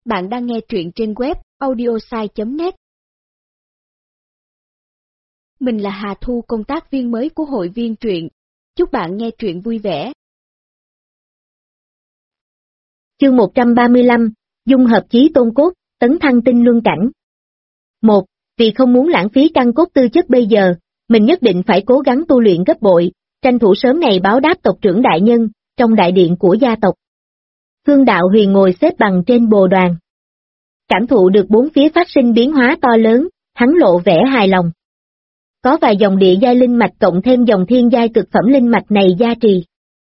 Bạn đang nghe truyện trên web audiosai.net. Mình là Hà Thu, công tác viên mới của hội viên truyện. Chúc bạn nghe truyện vui vẻ. Chương 135, dung hợp chí tôn cốt, tấn thăng tinh luân cảnh. 1. Vì không muốn lãng phí căn cốt tư chất bây giờ, mình nhất định phải cố gắng tu luyện gấp bội, tranh thủ sớm ngày báo đáp tộc trưởng đại nhân, trong đại điện của gia tộc. Khương Đạo Huyền ngồi xếp bằng trên bồ đoàn. Cảm thụ được bốn phía phát sinh biến hóa to lớn, hắn lộ vẻ hài lòng. Có vài dòng địa giai linh mạch cộng thêm dòng thiên giai cực phẩm linh mạch này gia trì.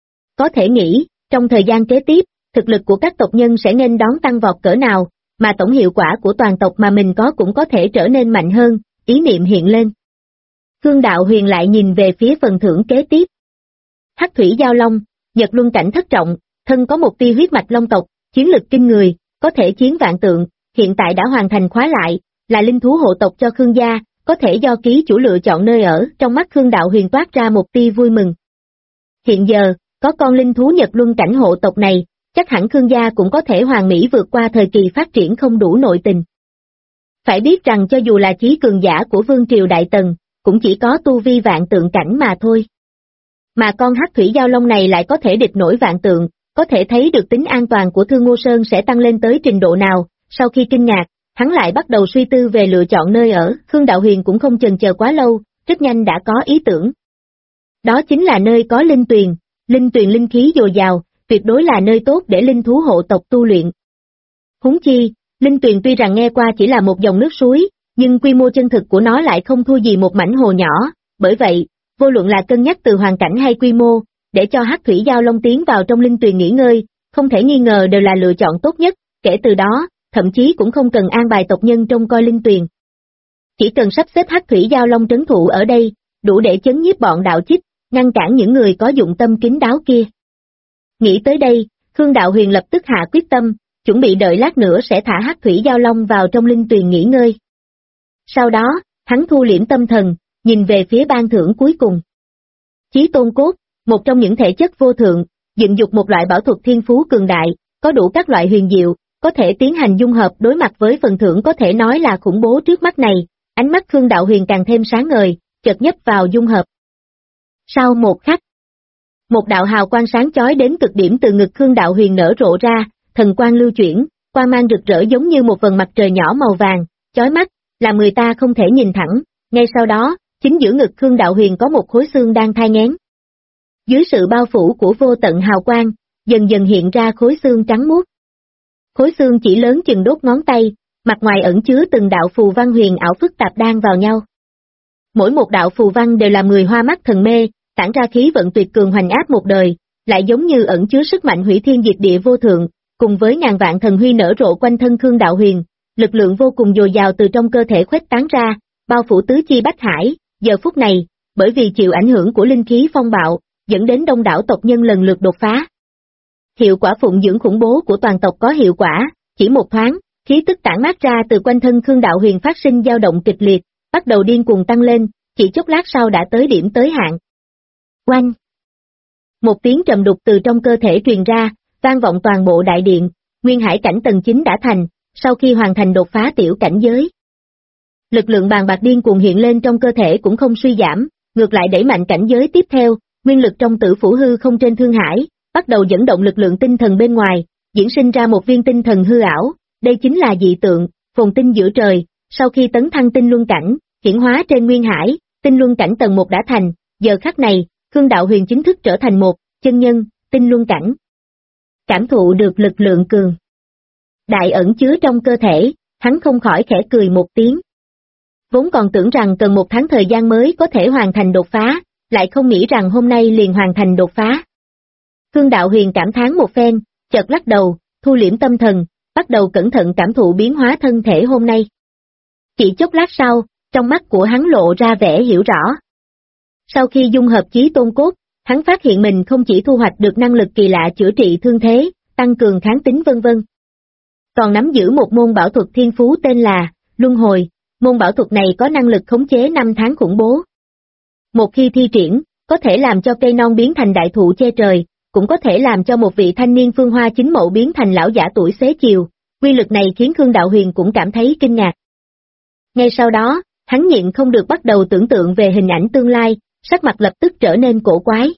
Có thể nghĩ, trong thời gian kế tiếp, thực lực của các tộc nhân sẽ nên đón tăng vọt cỡ nào, mà tổng hiệu quả của toàn tộc mà mình có cũng có thể trở nên mạnh hơn, ý niệm hiện lên. Khương Đạo Huyền lại nhìn về phía phần thưởng kế tiếp. Hắc thủy giao long, Nhật luân cảnh thất trọng, thân có một tia huyết mạch long tộc, chiến lực kinh người, có thể chiến vạn tượng, hiện tại đã hoàn thành khóa lại, là linh thú hộ tộc cho Khương gia, có thể do ký chủ lựa chọn nơi ở, trong mắt Khương Đạo Huyền toát ra một tia vui mừng. Hiện giờ, có con linh thú Nhật luân cảnh hộ tộc này, chắc hẳn Khương gia cũng có thể hoàn mỹ vượt qua thời kỳ phát triển không đủ nội tình. Phải biết rằng cho dù là chí cường giả của Vương Triều Đại Tần, cũng chỉ có tu vi vạn tượng cảnh mà thôi. Mà con hắc thủy giao long này lại có thể địch nổi vạn tượng, có thể thấy được tính an toàn của Thương Ngô Sơn sẽ tăng lên tới trình độ nào. Sau khi kinh ngạc, hắn lại bắt đầu suy tư về lựa chọn nơi ở. Khương Đạo Huyền cũng không chần chờ quá lâu, rất nhanh đã có ý tưởng. Đó chính là nơi có linh tuyền linh khí dồi dào, tuyệt đối là nơi tốt để linh thú hộ tộc tu luyện. Huống chi, linh tuyền tuy rằng nghe qua chỉ là một dòng nước suối, nhưng quy mô chân thực của nó lại không thua gì một mảnh hồ nhỏ, bởi vậy, vô luận là cân nhắc từ hoàn cảnh hay quy mô, để cho hắc thủy giao long tiến vào trong linh tuyền nghỉ ngơi, không thể nghi ngờ đều là lựa chọn tốt nhất, kể từ đó, thậm chí cũng không cần an bài tộc nhân trông coi linh tuyền. Chỉ cần sắp xếp hắc thủy giao long trấn thủ ở đây, đủ để chấn nhiếp bọn đạo chích, ngăn cản những người có dụng tâm kín đáo kia. Nghĩ tới đây, Khương Đạo Huyền lập tức hạ quyết tâm, chuẩn bị đợi lát nữa sẽ thả hắc thủy giao long vào trong linh tuyền nghỉ ngơi. Sau đó, hắn thu liễm tâm thần, nhìn về phía ban thưởng cuối cùng. Chí tôn cốt, một trong những thể chất vô thượng, dựng dục một loại bảo thuật thiên phú cường đại, có đủ các loại huyền diệu, có thể tiến hành dung hợp. Đối mặt với phần thưởng có thể nói là khủng bố trước mắt này, ánh mắt Khương Đạo Huyền càng thêm sáng ngời, chợt nhấp vào dung hợp. Sau một khắc, một đạo hào quang sáng chói đến cực điểm từ ngực Khương Đạo Huyền nở rộ ra, thần quang lưu chuyển, quang mang rực rỡ giống như một vầng mặt trời nhỏ màu vàng, chói mắt, làm người ta không thể nhìn thẳng. Ngay sau đó, chính giữa ngực Khương Đạo Huyền có một khối xương đang thai nghén. Dưới sự bao phủ của vô tận hào quang, dần dần hiện ra khối xương trắng muốt. Khối xương chỉ lớn chừng đốt ngón tay, mặt ngoài ẩn chứa từng đạo phù văn huyền ảo phức tạp đan vào nhau. Mỗi một đạo phù văn đều là 10 hoa mắt thần mê, tản ra khí vận tuyệt cường hoành áp một đời, lại giống như ẩn chứa sức mạnh hủy thiên diệt địa vô thượng, cùng với ngàn vạn thần huy nở rộ quanh thân Khương Đạo Huyền, lực lượng vô cùng dồi dào từ trong cơ thể khuếch tán ra, bao phủ tứ chi bách hải. Giờ phút này, bởi vì chịu ảnh hưởng của linh khí phong bạo, dẫn đến đông đảo tộc nhân lần lượt đột phá. Hiệu quả phụng dưỡng khủng bố của toàn tộc có hiệu quả, chỉ một thoáng, khí tức tản mát ra từ quanh thân Khương Đạo Huyền phát sinh dao động kịch liệt, bắt đầu điên cuồng tăng lên, chỉ chốc lát sau đã tới điểm tới hạn. Oanh! Một tiếng trầm đục từ trong cơ thể truyền ra, vang vọng toàn bộ đại điện. Nguyên hải cảnh tầng 9 đã thành, sau khi hoàn thành đột phá tiểu cảnh giới. Lực lượng bàn bạc điên cuồng hiện lên trong cơ thể cũng không suy giảm, ngược lại đẩy mạnh cảnh giới tiếp theo, nguyên lực trong tử phủ hư không trên thương hải, bắt đầu dẫn động lực lượng tinh thần bên ngoài, diễn sinh ra một viên tinh thần hư ảo, đây chính là dị tượng, phồn tinh giữa trời. Sau khi tấn thăng tinh luân cảnh, hiển hóa trên nguyên hải, tinh luân cảnh tầng 1 đã thành, giờ khắc này, Khương Đạo Huyền chính thức trở thành một chân nhân, tinh luân cảnh. Cảm thụ được lực lượng cường đại ẩn chứa trong cơ thể, hắn không khỏi khẽ cười một tiếng. Vốn còn tưởng rằng cần một tháng thời gian mới có thể hoàn thành đột phá, lại không nghĩ rằng hôm nay liền hoàn thành đột phá. Khương Đạo Huyền cảm thán một phen, chợt lắc đầu, thu liễm tâm thần, bắt đầu cẩn thận cảm thụ biến hóa thân thể hôm nay. Chỉ chốc lát sau, trong mắt của hắn lộ ra vẻ hiểu rõ. Sau khi dung hợp chí tôn cốt, hắn phát hiện mình không chỉ thu hoạch được năng lực kỳ lạ chữa trị thương thế, tăng cường kháng tính vân vân, còn nắm giữ một môn bảo thuật thiên phú tên là Luân Hồi. Môn bảo thuật này có năng lực khống chế 5 tháng khủng bố. Một khi thi triển, có thể làm cho cây non biến thành đại thụ che trời, cũng có thể làm cho một vị thanh niên phương hoa chính mậu biến thành lão giả tuổi xế chiều, Quy lực này khiến Khương Đạo Huyền cũng cảm thấy kinh ngạc. Ngay sau đó, hắn nhịn không được bắt đầu tưởng tượng về hình ảnh tương lai, sắc mặt lập tức trở nên cổ quái.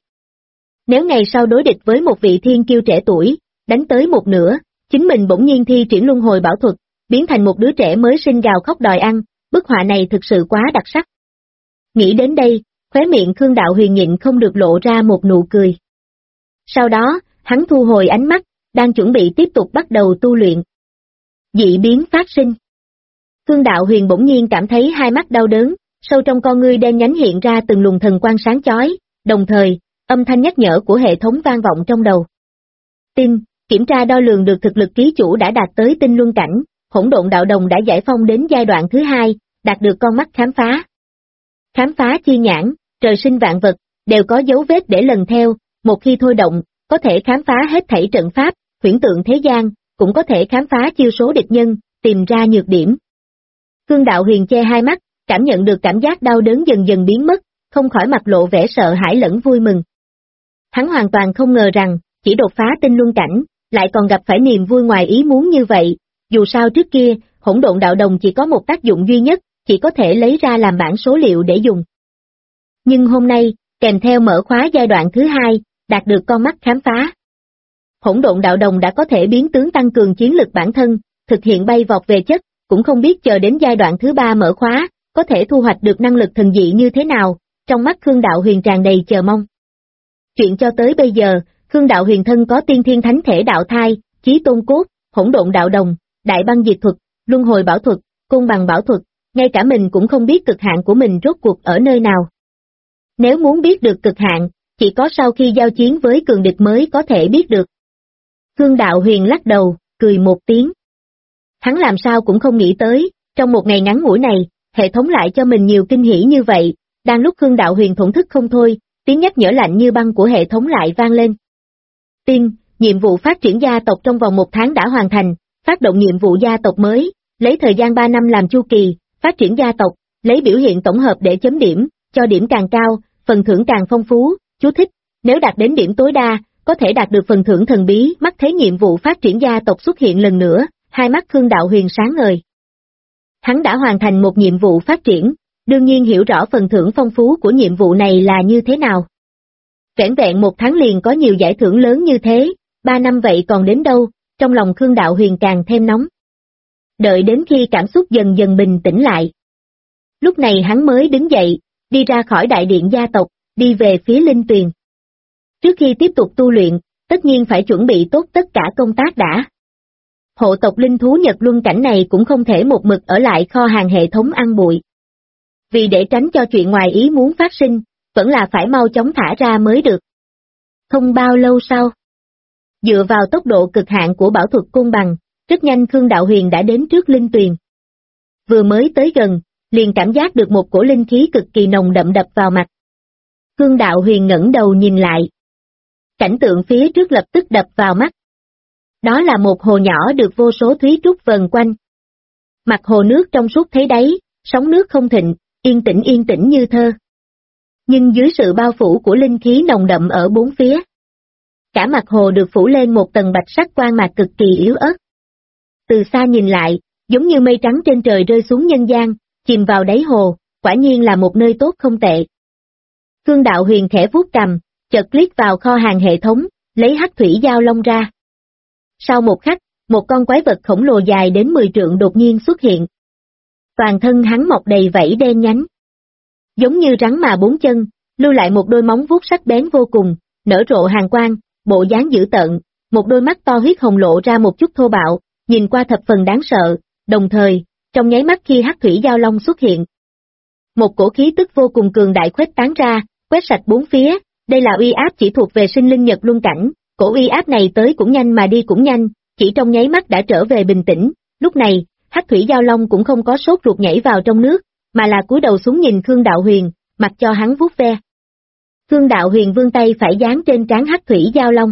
Nếu ngày sau đối địch với một vị thiên kiêu trẻ tuổi, đánh tới một nửa, chính mình bỗng nhiên thi triển luân hồi bảo thuật, biến thành một đứa trẻ mới sinh gào khóc đòi ăn, bức họa này thực sự quá đặc sắc. Nghĩ đến đây, khóe miệng Khương Đạo Huyền nhịn không được lộ ra một nụ cười. Sau đó, hắn thu hồi ánh mắt, đang chuẩn bị tiếp tục bắt đầu tu luyện. Dị biến phát sinh. Khương Đạo Huyền bỗng nhiên cảm thấy hai mắt đau đớn, sâu trong con ngươi đen nhánh hiện ra từng luồng thần quang sáng chói, đồng thời, âm thanh nhắc nhở của hệ thống vang vọng trong đầu. Tin, kiểm tra đo lường được thực lực ký chủ đã đạt tới tinh luân cảnh, hỗn độn đạo đồng đã giải phong đến giai đoạn thứ 2, đạt được con mắt khám phá. Khám phá chi nhãn, trời sinh vạn vật, đều có dấu vết để lần theo, một khi thôi động, có thể khám phá hết thảy trận pháp, huyễn tượng thế gian, cũng có thể khám phá chiêu số địch nhân, tìm ra nhược điểm. Khương Đạo Huyền che hai mắt, cảm nhận được cảm giác đau đớn dần dần biến mất, không khỏi mặt lộ vẻ sợ hãi lẫn vui mừng. Hắn hoàn toàn không ngờ rằng, chỉ đột phá tinh luân cảnh, lại còn gặp phải niềm vui ngoài ý muốn như vậy, dù sao trước kia, hỗn độn đạo đồng chỉ có một tác dụng duy nhất, chỉ có thể lấy ra làm bảng số liệu để dùng. Nhưng hôm nay, kèm theo mở khóa giai đoạn thứ 2, đạt được con mắt khám phá. Hỗn độn đạo đồng đã có thể biến tướng tăng cường chiến lực bản thân, thực hiện bay vọt về chất, cũng không biết chờ đến giai đoạn thứ 3 mở khóa, có thể thu hoạch được năng lực thần dị như thế nào, trong mắt Khương Đạo Huyền tràn đầy chờ mong. Chuyện cho tới bây giờ, Khương Đạo Huyền thân có tiên thiên thánh thể đạo thai, chí tôn cốt, hỗn độn đạo đồng, đại băng diệt thuật, luân hồi bảo thuật, côn bằng bảo thuật, ngay cả mình cũng không biết cực hạn của mình rốt cuộc ở nơi nào. Nếu muốn biết được cực hạn, chỉ có sau khi giao chiến với cường địch mới có thể biết được. Khương Đạo Huyền lắc đầu, cười một tiếng. Hắn làm sao cũng không nghĩ tới, trong một ngày ngắn ngủi này, hệ thống lại cho mình nhiều kinh hỉ như vậy, đang lúc Khương Đạo Huyền thổn thức không thôi, tiếng nhắc nhở lạnh như băng của hệ thống lại vang lên. Tin, nhiệm vụ phát triển gia tộc trong vòng 1 tháng đã hoàn thành, phát động nhiệm vụ gia tộc mới, lấy thời gian 3 năm làm chu kỳ, phát triển gia tộc, lấy biểu hiện tổng hợp để chấm điểm, cho điểm càng cao, phần thưởng càng phong phú, chú thích, nếu đạt đến điểm tối đa, có thể đạt được phần thưởng thần bí. Mắt thấy nhiệm vụ phát triển gia tộc xuất hiện lần nữa, hai mắt Khương Đạo Huyền sáng ngời. Hắn đã hoàn thành một nhiệm vụ phát triển, đương nhiên hiểu rõ phần thưởng phong phú của nhiệm vụ này là như thế nào. Vẻn vẹn 1 tháng liền có nhiều giải thưởng lớn như thế, 3 năm vậy còn đến đâu, trong lòng Khương Đạo Huyền càng thêm nóng. Đợi đến khi cảm xúc dần dần bình tĩnh lại. Lúc này hắn mới đứng dậy, đi ra khỏi đại điện gia tộc, đi về phía Linh Tuyền. Trước khi tiếp tục tu luyện, tất nhiên phải chuẩn bị tốt tất cả công tác đã. Hộ tộc linh thú Nhật Luân cảnh này cũng không thể một mực ở lại kho hàng hệ thống ăn bụi. Vì để tránh cho chuyện ngoài ý muốn phát sinh, vẫn là phải mau chóng thả ra mới được. Không bao lâu sau, dựa vào tốc độ cực hạn của bảo thuật côn bằng, rất nhanh Khương Đạo Huyền đã đến trước Linh Tuyền. Vừa mới tới gần, liền cảm giác được một cổ linh khí cực kỳ nồng đậm đập vào mặt. Khương Đạo Huyền ngẩng đầu nhìn lại. Cảnh tượng phía trước lập tức đập vào mắt. Đó là một hồ nhỏ được vô số thúy trúc vần quanh. Mặt hồ nước trong suốt thấy đáy, sóng nước không thịnh, yên tĩnh như thơ. Nhưng dưới sự bao phủ của linh khí nồng đậm ở bốn phía, cả mặt hồ được phủ lên một tầng bạch sắc quang mạc cực kỳ yếu ớt. Từ xa nhìn lại, giống như mây trắng trên trời rơi xuống nhân gian, chìm vào đáy hồ, quả nhiên là một nơi tốt không tệ. Khương Đạo Huyền khẽ vuốt cằm, chợt liếc vào kho hàng hệ thống, lấy hắc thủy giao long ra. Sau một khắc, một con quái vật khổng lồ dài đến 10 trượng đột nhiên xuất hiện. Toàn thân hắn mọc đầy vảy đen nhánh. Giống như rắn mà 4 chân, lưu lại một đôi móng vuốt sắc bén vô cùng, nở rộ hàn quang, bộ dáng dữ tợn, một đôi mắt to huyết hồng lộ ra một chút thô bạo, nhìn qua thập phần đáng sợ, đồng thời, trong nháy mắt khi hắc thủy giao long xuất hiện. Một cổ khí tức vô cùng cường đại khuếch tán ra, quét sạch bốn phía, đây là uy áp chỉ thuộc về sinh linh Nhật Luân cảnh, cổ uy áp này tới cũng nhanh mà đi cũng nhanh, chỉ trong nháy mắt đã trở về bình tĩnh, lúc này, hắc thủy giao long cũng không có sốt ruột nhảy vào trong nước, mà là cúi đầu xuống nhìn Khương Đạo Huyền, mặc cho hắn vuốt ve. Khương Đạo Huyền vươn tay phải dán trên trán hắc thủy giao long.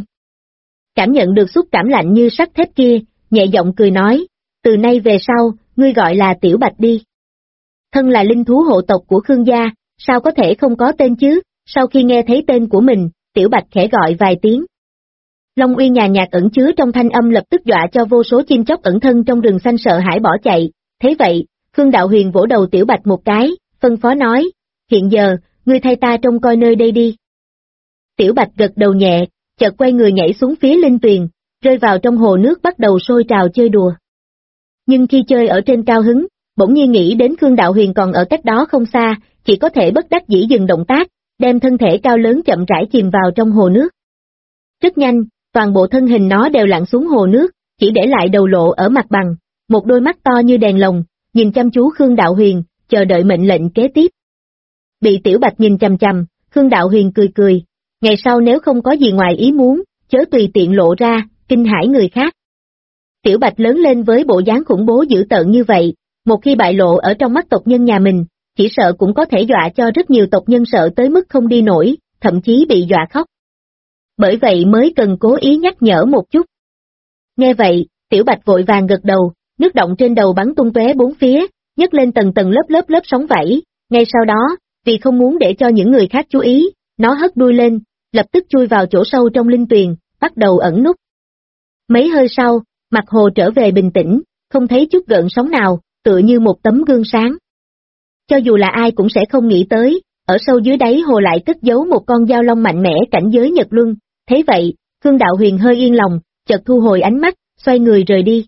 Cảm nhận được xúc cảm lạnh như sắt thép kia, nhẹ giọng cười nói, từ nay về sau, ngươi gọi là Tiểu Bạch đi. Thân là linh thú hộ tộc của Khương gia, sao có thể không có tên chứ, sau khi nghe thấy tên của mình, Tiểu Bạch khẽ gọi vài tiếng. Long uy nhàn nhạt ẩn chứa trong thanh âm lập tức dọa cho vô số chim chóc ẩn thân trong rừng xanh sợ hãi bỏ chạy, thế vậy, Khương Đạo Huyền vỗ đầu Tiểu Bạch một cái, phân phó nói, hiện giờ, ngươi thay ta trông coi nơi đây đi. Tiểu Bạch gật đầu nhẹ, chợt quay người nhảy xuống phía linh tuyền, rơi vào trong hồ nước bắt đầu sôi trào chơi đùa. Nhưng khi chơi ở trên cao hứng, bỗng nhiên nghĩ đến Khương Đạo Huyền còn ở cách đó không xa, chỉ có thể bất đắc dĩ dừng động tác, đem thân thể cao lớn chậm rãi chìm vào trong hồ nước. Rất nhanh, toàn bộ thân hình nó đều lặn xuống hồ nước, chỉ để lại đầu lộ ở mặt bằng, một đôi mắt to như đèn lồng, nhìn chăm chú Khương Đạo Huyền, chờ đợi mệnh lệnh kế tiếp. Bị Tiểu Bạch nhìn chằm chằm, Khương Đạo Huyền cười cười, ngày sau nếu không có gì ngoài ý muốn, chớ tùy tiện lộ ra, kinh hãi người khác. Tiểu Bạch lớn lên với bộ dáng khủng bố dữ tợn như vậy, một khi bại lộ ở trong mắt tộc nhân nhà mình, chỉ sợ cũng có thể dọa cho rất nhiều tộc nhân sợ tới mức không đi nổi, thậm chí bị dọa khóc. Bởi vậy mới cần cố ý nhắc nhở một chút. Nghe vậy, Tiểu Bạch vội vàng gật đầu, nước động trên đầu bắn tung tóe bốn phía, nhấc lên tầng tầng lớp sóng vảy, ngay sau đó, vì không muốn để cho những người khác chú ý, nó hất đuôi lên, lập tức chui vào chỗ sâu trong linh tuyền, bắt đầu ẩn núp. Mấy hơi sau, mặt hồ trở về bình tĩnh, không thấy chút gợn sóng nào, tựa như một tấm gương sáng. Cho dù là ai cũng sẽ không nghĩ tới, ở sâu dưới đáy hồ lại cất giấu một con dao long mạnh mẽ cảnh giới Nhật Luân, thế vậy, Khương Đạo Huyền hơi yên lòng, chợt thu hồi ánh mắt, xoay người rời đi.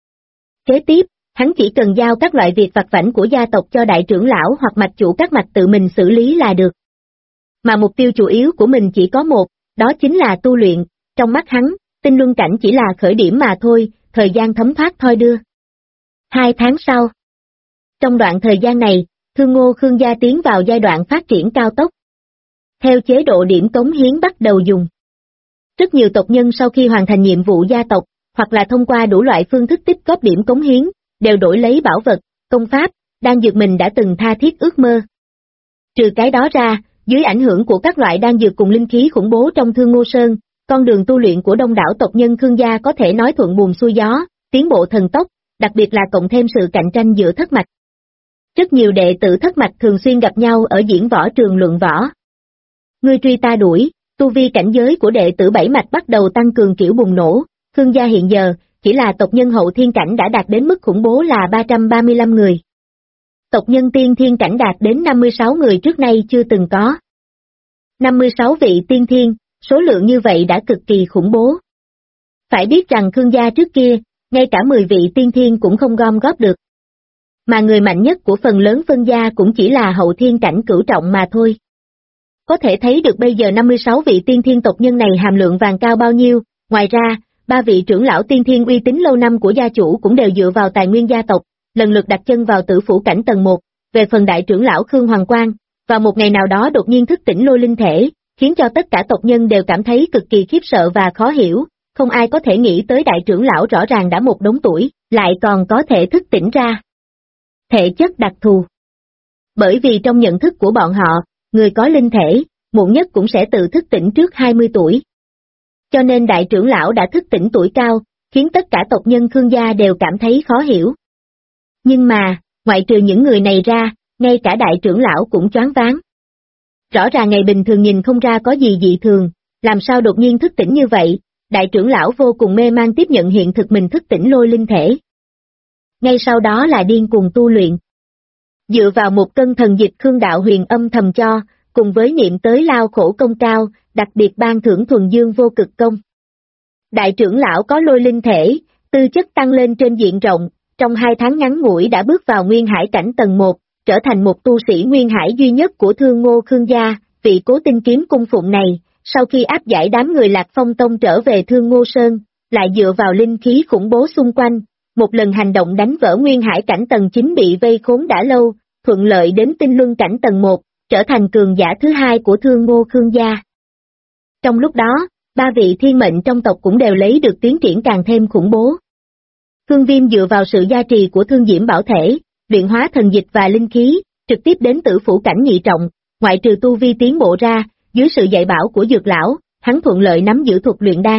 Kế tiếp, hắn chỉ cần giao các loại việc vặt vãnh của gia tộc cho đại trưởng lão hoặc mạch chủ các mạch tự mình xử lý là được. Mà mục tiêu chủ yếu của mình chỉ có một, đó chính là tu luyện, trong mắt hắn, tinh luân cảnh chỉ là khởi điểm mà thôi, thời gian thấm thoát thoi đưa. 2 tháng sau. Trong đoạn thời gian này, Thương Ngô Khương gia tiến vào giai đoạn phát triển cao tốc. Theo chế độ điểm cống hiến bắt đầu dùng. Rất nhiều tộc nhân sau khi hoàn thành nhiệm vụ gia tộc, hoặc là thông qua đủ loại phương thức tích góp điểm cống hiến, đều đổi lấy bảo vật, công pháp, đan dược mình đã từng tha thiết ước mơ. Trừ cái đó ra, dưới ảnh hưởng của các loại đan dược cùng linh khí khủng bố trong Thương Ngô Sơn, con đường tu luyện của đông đảo tộc nhân Khương gia có thể nói thuận buồm xuôi gió, tiến bộ thần tốc, đặc biệt là cộng thêm sự cạnh tranh giữa thất mạch. Rất nhiều đệ tử thất mạch thường xuyên gặp nhau ở diễn võ trường luận võ. Ngươi truy ta đuổi, tu vi cảnh giới của đệ tử bảy mạch bắt đầu tăng cường kiểu bùng nổ, Khương gia hiện giờ, chỉ là tộc nhân hậu thiên cảnh đã đạt đến mức khủng bố là 335 người. Tộc nhân tiên thiên cảnh đạt đến 56 người trước nay chưa từng có. 56 vị tiên thiên, số lượng như vậy đã cực kỳ khủng bố. Phải biết rằng Khương gia trước kia, ngay cả 10 vị tiên thiên cũng không gom góp được. Mà người mạnh nhất của phần lớn phân gia cũng chỉ là hậu thiên cảnh cửu trọng mà thôi. Có thể thấy được bây giờ 56 vị tiên thiên tộc nhân này hàm lượng vàng cao bao nhiêu, ngoài ra, 3 vị trưởng lão tiên thiên uy tín lâu năm của gia chủ cũng đều dựa vào tài nguyên gia tộc, lần lượt đặt chân vào tử phủ cảnh tầng 1, về phần đại trưởng lão Khương Hoàng Quang, vào một ngày nào đó đột nhiên thức tỉnh lôi linh thể, khiến cho tất cả tộc nhân đều cảm thấy cực kỳ khiếp sợ và khó hiểu, không ai có thể nghĩ tới đại trưởng lão rõ ràng đã một đống tuổi, lại còn có thể thức tỉnh ra. Thể chất đặc thù. Bởi vì trong nhận thức của bọn họ, người có linh thể, muộn nhất cũng sẽ tự thức tỉnh trước 20 tuổi. Cho nên đại trưởng lão đã thức tỉnh tuổi cao, khiến tất cả tộc nhân Khương gia đều cảm thấy khó hiểu. Nhưng mà, ngoại trừ những người này ra, ngay cả đại trưởng lão cũng choáng váng. Rõ ràng ngày bình thường nhìn không ra có gì dị thường, làm sao đột nhiên thức tỉnh như vậy, đại trưởng lão vô cùng mê man tiếp nhận hiện thực mình thức tỉnh lôi linh thể. Ngay sau đó là điên cuồng tu luyện. Dựa vào một cân thần dịch Khương Đạo Huyền âm thầm cho, cùng với niệm tới lao khổ công cao, đặc biệt ban thưởng thuần dương vô cực công. Đại trưởng lão có lôi linh thể, tư chất tăng lên trên diện rộng, trong 2 tháng ngắn ngủi đã bước vào nguyên hải cảnh tầng 1, trở thành một tu sĩ nguyên hải duy nhất của Thương Ngô Khương gia, vị Cố Tinh kiếm cung phụng này, sau khi áp giải đám người Lạc Phong Tông trở về Thương Ngô Sơn, lại dựa vào linh khí khủng bố xung quanh, một lần hành động đánh vỡ nguyên hải cảnh tầng 9 bị vây khốn đã lâu, thuận lợi đến tinh luân cảnh tầng 1, trở thành cường giả thứ 2 của Thương Ngô Khương gia. Trong lúc đó, 3 vị thiên mệnh trong tộc cũng đều lấy được tiến triển càng thêm khủng bố. Khương Viêm dựa vào sự gia trì của Thương Diễm Bảo Thể, luyện hóa thần dịch và linh khí, trực tiếp đến tử phủ cảnh nhị trọng, ngoại trừ tu vi tiến bộ ra, dưới sự dạy bảo của Dược lão, hắn thuận lợi nắm giữ thuật luyện đan.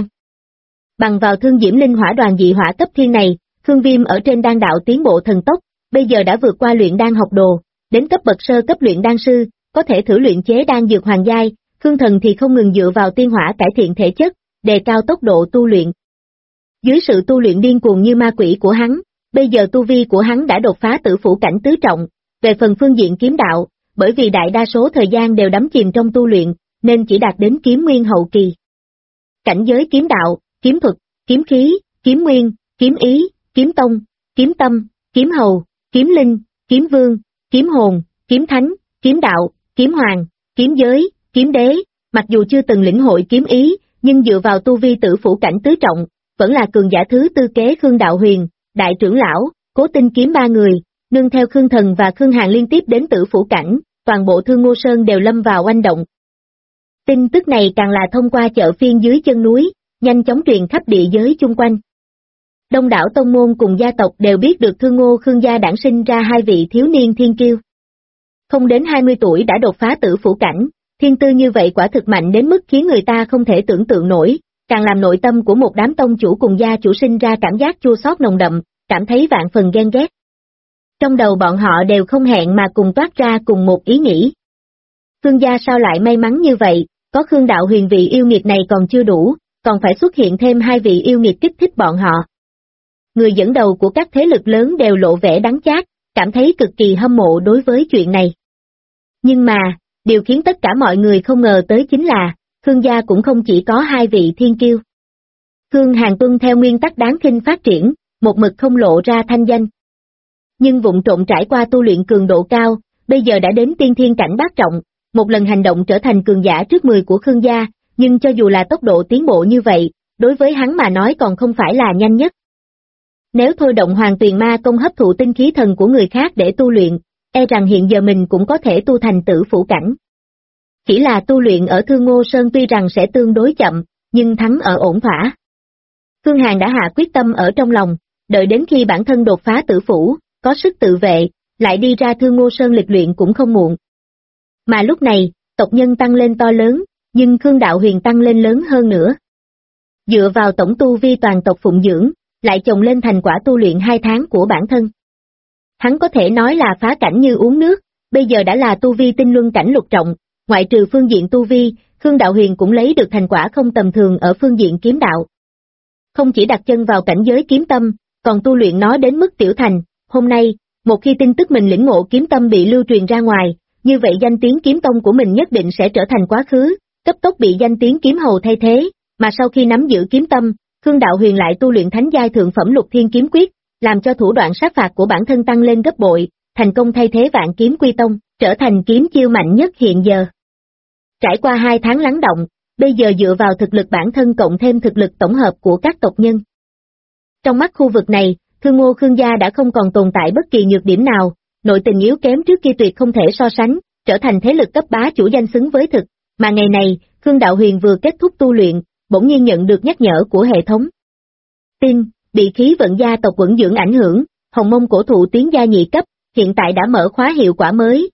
Bằng vào Thương Diễm Linh Hỏa Đoàn dị hỏa cấp thiên này, Khương Viêm ở trên đan đạo tiến bộ thần tốc, bây giờ đã vượt qua luyện đan học đồ, đến cấp bậc sơ cấp luyện đan sư, có thể thử luyện chế đan dược hoàng giai. Khương Thần thì không ngừng dựa vào tiên hỏa cải thiện thể chất, đề cao tốc độ tu luyện. Dưới sự tu luyện điên cuồng như ma quỷ của hắn, bây giờ tu vi của hắn đã đột phá tử phủ cảnh tứ trọng, về phần phương diện kiếm đạo, bởi vì đại đa số thời gian đều đắm chìm trong tu luyện, nên chỉ đạt đến kiếm nguyên hậu kỳ. Cảnh giới kiếm đạo, kiếm thuật, kiếm khí, kiếm nguyên, kiếm ý, kiếm tông, kiếm tâm, kiếm hầu, kiếm linh, kiếm vương, kiếm hồn, kiếm thánh, kiếm đạo, kiếm hoàng, kiếm giới, kiếm đế, mặc dù chưa từng lĩnh hội kiếm ý, nhưng dựa vào tu vi tử phủ cảnh tứ trọng, vẫn là cường giả thứ tư kế Khương Đạo Huyền, đại trưởng lão, Cố Tinh kiếm ba người, nương theo Khương Thần và Khương Hàn liên tiếp đến tử phủ cảnh, toàn bộ Thương Ngô Sơn đều lâm vào oanh động. Tin tức này càng là thông qua chợ phiên dưới chân núi, nhanh chóng truyền khắp địa giới chung quanh. Đông đảo tông môn cùng gia tộc đều biết được Thương Ngô Khương gia đản sinh ra hai vị thiếu niên thiên kiêu. Không đến 20 tuổi đã đột phá tử phủ cảnh, thiên tư như vậy quả thực mạnh đến mức khiến người ta không thể tưởng tượng nổi, càng làm nội tâm của một đám tông chủ cùng gia chủ sinh ra cảm giác chua xót nồng đậm, cảm thấy vạn phần ghen ghét. Trong đầu bọn họ đều không hẹn mà cùng toát ra cùng một ý nghĩ. Khương gia sao lại may mắn như vậy, có Khương Đạo Huyền vị yêu nghiệt này còn chưa đủ, còn phải xuất hiện thêm hai vị yêu nghiệt kích thích bọn họ. Người dẫn đầu của các thế lực lớn đều lộ vẻ đắng chát, cảm thấy cực kỳ hâm mộ đối với chuyện này. Nhưng mà, điều khiến tất cả mọi người không ngờ tới chính là, Khương gia cũng không chỉ có hai vị thiên kiêu. Khương Hàn tuân theo nguyên tắc đáng khinh phát triển, một mực không lộ ra thanh danh. Nhưng vụng trộm trải qua tu luyện cường độ cao, bây giờ đã đến tiên thiên cảnh bát trọng, một lần hành động trở thành cường giả trước 10 của Khương gia, nhưng cho dù là tốc độ tiến bộ như vậy, đối với hắn mà nói còn không phải là nhanh nhất. Nếu thôi động Hoàng Tuyền Ma công hấp thụ tinh khí thần của người khác để tu luyện, e rằng hiện giờ mình cũng có thể tu thành tử phủ cảnh. Chỉ là tu luyện ở Thương Ngô Sơn tuy rằng sẽ tương đối chậm, nhưng thắng ở ổn thỏa. Khương Hàn đã hạ quyết tâm ở trong lòng, đợi đến khi bản thân đột phá tử phủ, có sức tự vệ, lại đi ra Thương Ngô Sơn lịch luyện cũng không muộn. Mà lúc này, tộc nhân tăng lên to lớn, nhưng Khương Đạo Huyền tăng lên lớn hơn nữa. Dựa vào tổng tu vi toàn tộc phụng dưỡng, lại chồng lên thành quả tu luyện 2 tháng của bản thân. Hắn có thể nói là phá cảnh như uống nước, bây giờ đã là tu vi tinh luân cảnh lục trọng, ngoại trừ phương diện tu vi, Khương Đạo Huyền cũng lấy được thành quả không tầm thường ở phương diện kiếm đạo. Không chỉ đặt chân vào cảnh giới kiếm tâm, còn tu luyện nó đến mức tiểu thành, hôm nay, một khi tin tức mình lĩnh ngộ kiếm tâm bị lưu truyền ra ngoài, như vậy danh tiếng kiếm tông của mình nhất định sẽ trở thành quá khứ, cấp tốc bị danh tiếng kiếm hầu thay thế, mà sau khi nắm giữ kiếm tâm, Khương Đạo Huyền lại tu luyện thánh giai thượng phẩm Lục Thiên kiếm quyết, làm cho thủ đoạn sát phạt của bản thân tăng lên gấp bội, thành công thay thế Vạn Kiếm Quy Tông, trở thành kiếm chiêu mạnh nhất hiện giờ. Trải qua 2 tháng lắng động, bây giờ dựa vào thực lực bản thân cộng thêm thực lực tổng hợp của các tộc nhân. Trong mắt khu vực này, Thương Ngô Khương gia đã không còn tồn tại bất kỳ nhược điểm nào, nội tình yếu kém trước kia tuyệt không thể so sánh, trở thành thế lực cấp bá chủ danh xứng với thực, mà ngày này, Khương Đạo Huyền vừa kết thúc tu luyện, bỗng nhiên nhận được nhắc nhở của hệ thống. Tin, bị khí vận gia tộc quẩn dưỡng ảnh hưởng, Hồng Mông cổ thụ tiến gia nhị cấp, hiện tại đã mở khóa hiệu quả mới,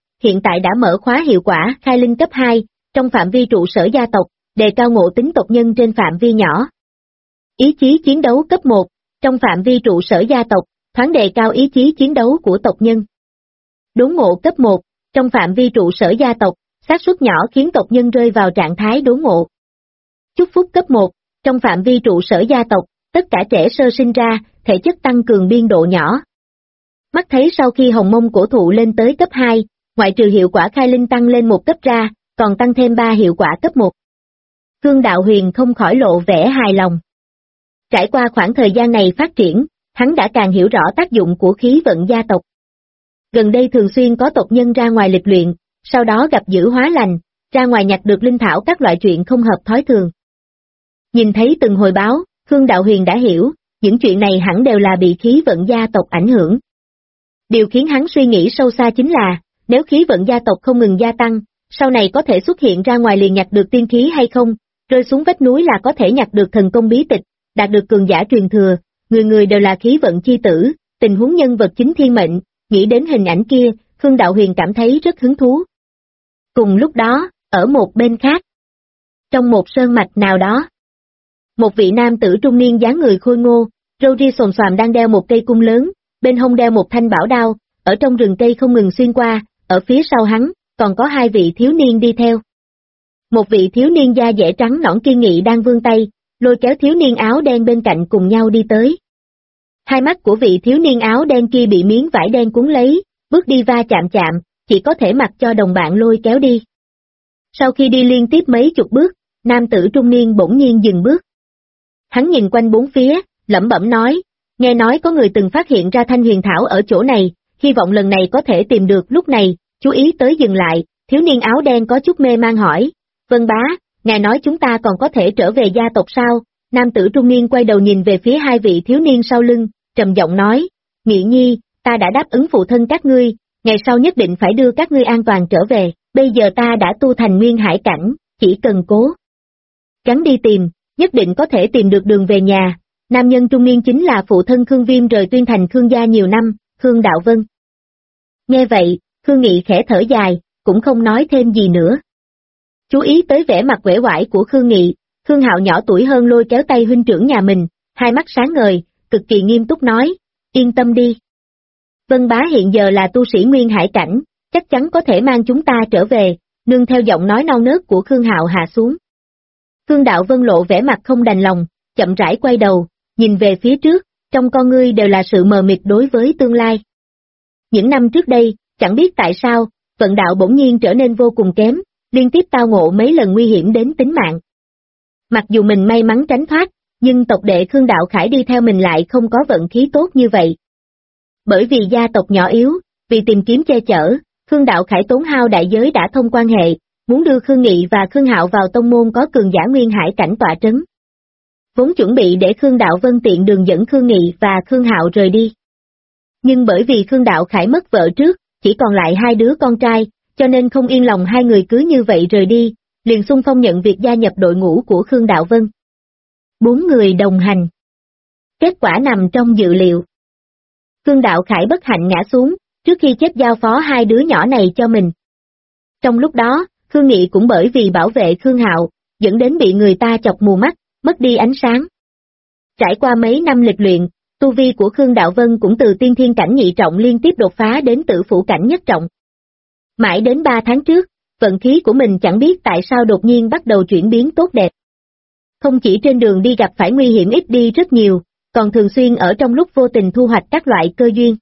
khai linh cấp 2, trong phạm vi trụ sở gia tộc, đề cao ngộ tính tộc nhân trên phạm vi nhỏ. Ý chí chiến đấu cấp 1, trong phạm vi trụ sở gia tộc, thoáng đề cao ý chí chiến đấu của tộc nhân. Đốn ngộ cấp 1, trong phạm vi trụ sở gia tộc, xác suất nhỏ khiến tộc nhân rơi vào trạng thái đốn ngộ. Chúc phúc cấp 1, trong phạm vi trụ sở gia tộc, tất cả trẻ sơ sinh ra, thể chất tăng cường biên độ nhỏ. Mắt thấy sau khi Hồng Mông cổ thụ lên tới cấp 2, ngoại trừ hiệu quả khai linh tăng lên 1 cấp ra, còn tăng thêm 3 hiệu quả cấp 1. Khương Đạo Huyền không khỏi lộ vẻ hài lòng. Trải qua khoảng thời gian này phát triển, hắn đã càng hiểu rõ tác dụng của khí vận gia tộc. Gần đây thường xuyên có tộc nhân ra ngoài lịch luyện, sau đó gặp dữ hóa lành, ra ngoài nhặt được linh thảo các loại chuyện không hợp thói thường. Nhìn thấy từng hồi báo, Khương Đạo Huyền đã hiểu, những chuyện này hẳn đều là bị khí vận gia tộc ảnh hưởng. Điều khiến hắn suy nghĩ sâu xa chính là, nếu khí vận gia tộc không ngừng gia tăng, sau này có thể xuất hiện ra ngoài liền nhặt được tiên khí hay không, rơi xuống vách núi là có thể nhặt được thần công bí tịch, đạt được cường giả truyền thừa, người người đều là khí vận chi tử, tình huống nhân vật chính thiên mệnh, nghĩ đến hình ảnh kia, Khương Đạo Huyền cảm thấy rất hứng thú. Cùng lúc đó, ở một bên khác, trong một sơn mạch nào đó, một vị nam tử trung niên dáng người khôi ngô, râu ria xồm xoàm đang đeo một cây cung lớn, bên hông đeo một thanh bảo đao, ở trong rừng cây không ngừng xuyên qua, ở phía sau hắn, còn có 2 vị thiếu niên đi theo. Một vị thiếu niên da dẻ trắng nõn kiên nghị đang vươn tay, lôi kéo thiếu niên áo đen bên cạnh cùng nhau đi tới. Hai mắt của vị thiếu niên áo đen kia bị miếng vải đen cuốn lấy, bước đi va chạm, chỉ có thể mặc cho đồng bạn lôi kéo đi. Sau khi đi liên tiếp mấy chục bước, nam tử trung niên bỗng nhiên dừng bước. Hắn nhìn quanh bốn phía, lẩm bẩm nói, nghe nói có người từng phát hiện ra thanh huyền thảo ở chỗ này, hy vọng lần này có thể tìm được. Lúc này, chú ý tới dừng lại, thiếu niên áo đen có chút mê man hỏi, Vân bá, ngài nói chúng ta còn có thể trở về gia tộc sao? Nam tử trung niên quay đầu nhìn về phía hai vị thiếu niên sau lưng, trầm giọng nói, Nghị nhi, ta đã đáp ứng phụ thân các ngươi, ngày sau nhất định phải đưa các ngươi an toàn trở về, bây giờ ta đã tu thành nguyên hải cảnh, chỉ cần cố gắng đi tìm, nhất định có thể tìm được đường về nhà. Nam nhân trung niên chính là phụ thân Khương Viêm rời Tuyên Thành Khương gia nhiều năm, Khương Đạo Vân. Nghe vậy, Khương Nghị khẽ thở dài, cũng không nói thêm gì nữa. Chú ý tới vẻ mặt uể oải của Khương Nghị, Khương Hạo nhỏ tuổi hơn lôi kéo tay huynh trưởng nhà mình, hai mắt sáng ngời, cực kỳ nghiêm túc nói, yên tâm đi. Vân bá hiện giờ là tu sĩ nguyên hải cảnh, chắc chắn có thể mang chúng ta trở về, nương theo giọng nói non nớt của Khương Hạo hạ xuống. Khương Đạo Vân lộ vẻ mặt không đành lòng, chậm rãi quay đầu, nhìn về phía trước, trong con ngươi đều là sự mờ mịt đối với tương lai. Những năm trước đây, chẳng biết tại sao, vận đạo bỗng nhiên trở nên vô cùng kém, liên tiếp tao ngộ mấy lần nguy hiểm đến tính mạng. Mặc dù mình may mắn tránh thoát, nhưng tộc đệ Khương Đạo Khải đi theo mình lại không có vận khí tốt như vậy. Bởi vì gia tộc nhỏ yếu, vì tìm kiếm che chở, Khương Đạo Khải tốn hao đại giới đã thông quan hệ, muốn đưa Khương Nghị và Khương Hạo vào tông môn có cường giả nguyên hải cảnh tọa trấn. Vốn chuẩn bị để Khương Đạo Vân tiện đường dẫn Khương Nghị và Khương Hạo rời đi. Nhưng bởi vì Khương Đạo Khải mất vợ trước, chỉ còn lại hai đứa con trai, cho nên không yên lòng hai người cứ như vậy rời đi, liền xung phong nhận việc gia nhập đội ngũ của Khương Đạo Vân. 4 người đồng hành. Kết quả nằm trong dự liệu. Khương Đạo Khải bất hạnh ngã xuống, trước khi chết giao phó hai đứa nhỏ này cho mình. Trong lúc đó, Khương Nghị cũng bởi vì bảo vệ Khương Hạo, dẫn đến bị người ta chọc mù mắt, mất đi ánh sáng. Trải qua mấy năm lịch luyện, tu vi của Khương Đạo Vân cũng từ tiên thiên cảnh nhị trọng liên tiếp đột phá đến tử phủ cảnh nhất trọng. Mãi đến 3 tháng trước, vận khí của mình chẳng biết tại sao đột nhiên bắt đầu chuyển biến tốt đẹp. Không chỉ trên đường đi gặp phải nguy hiểm ít đi rất nhiều, còn thường xuyên ở trong lúc vô tình thu hoạch các loại cơ duyên.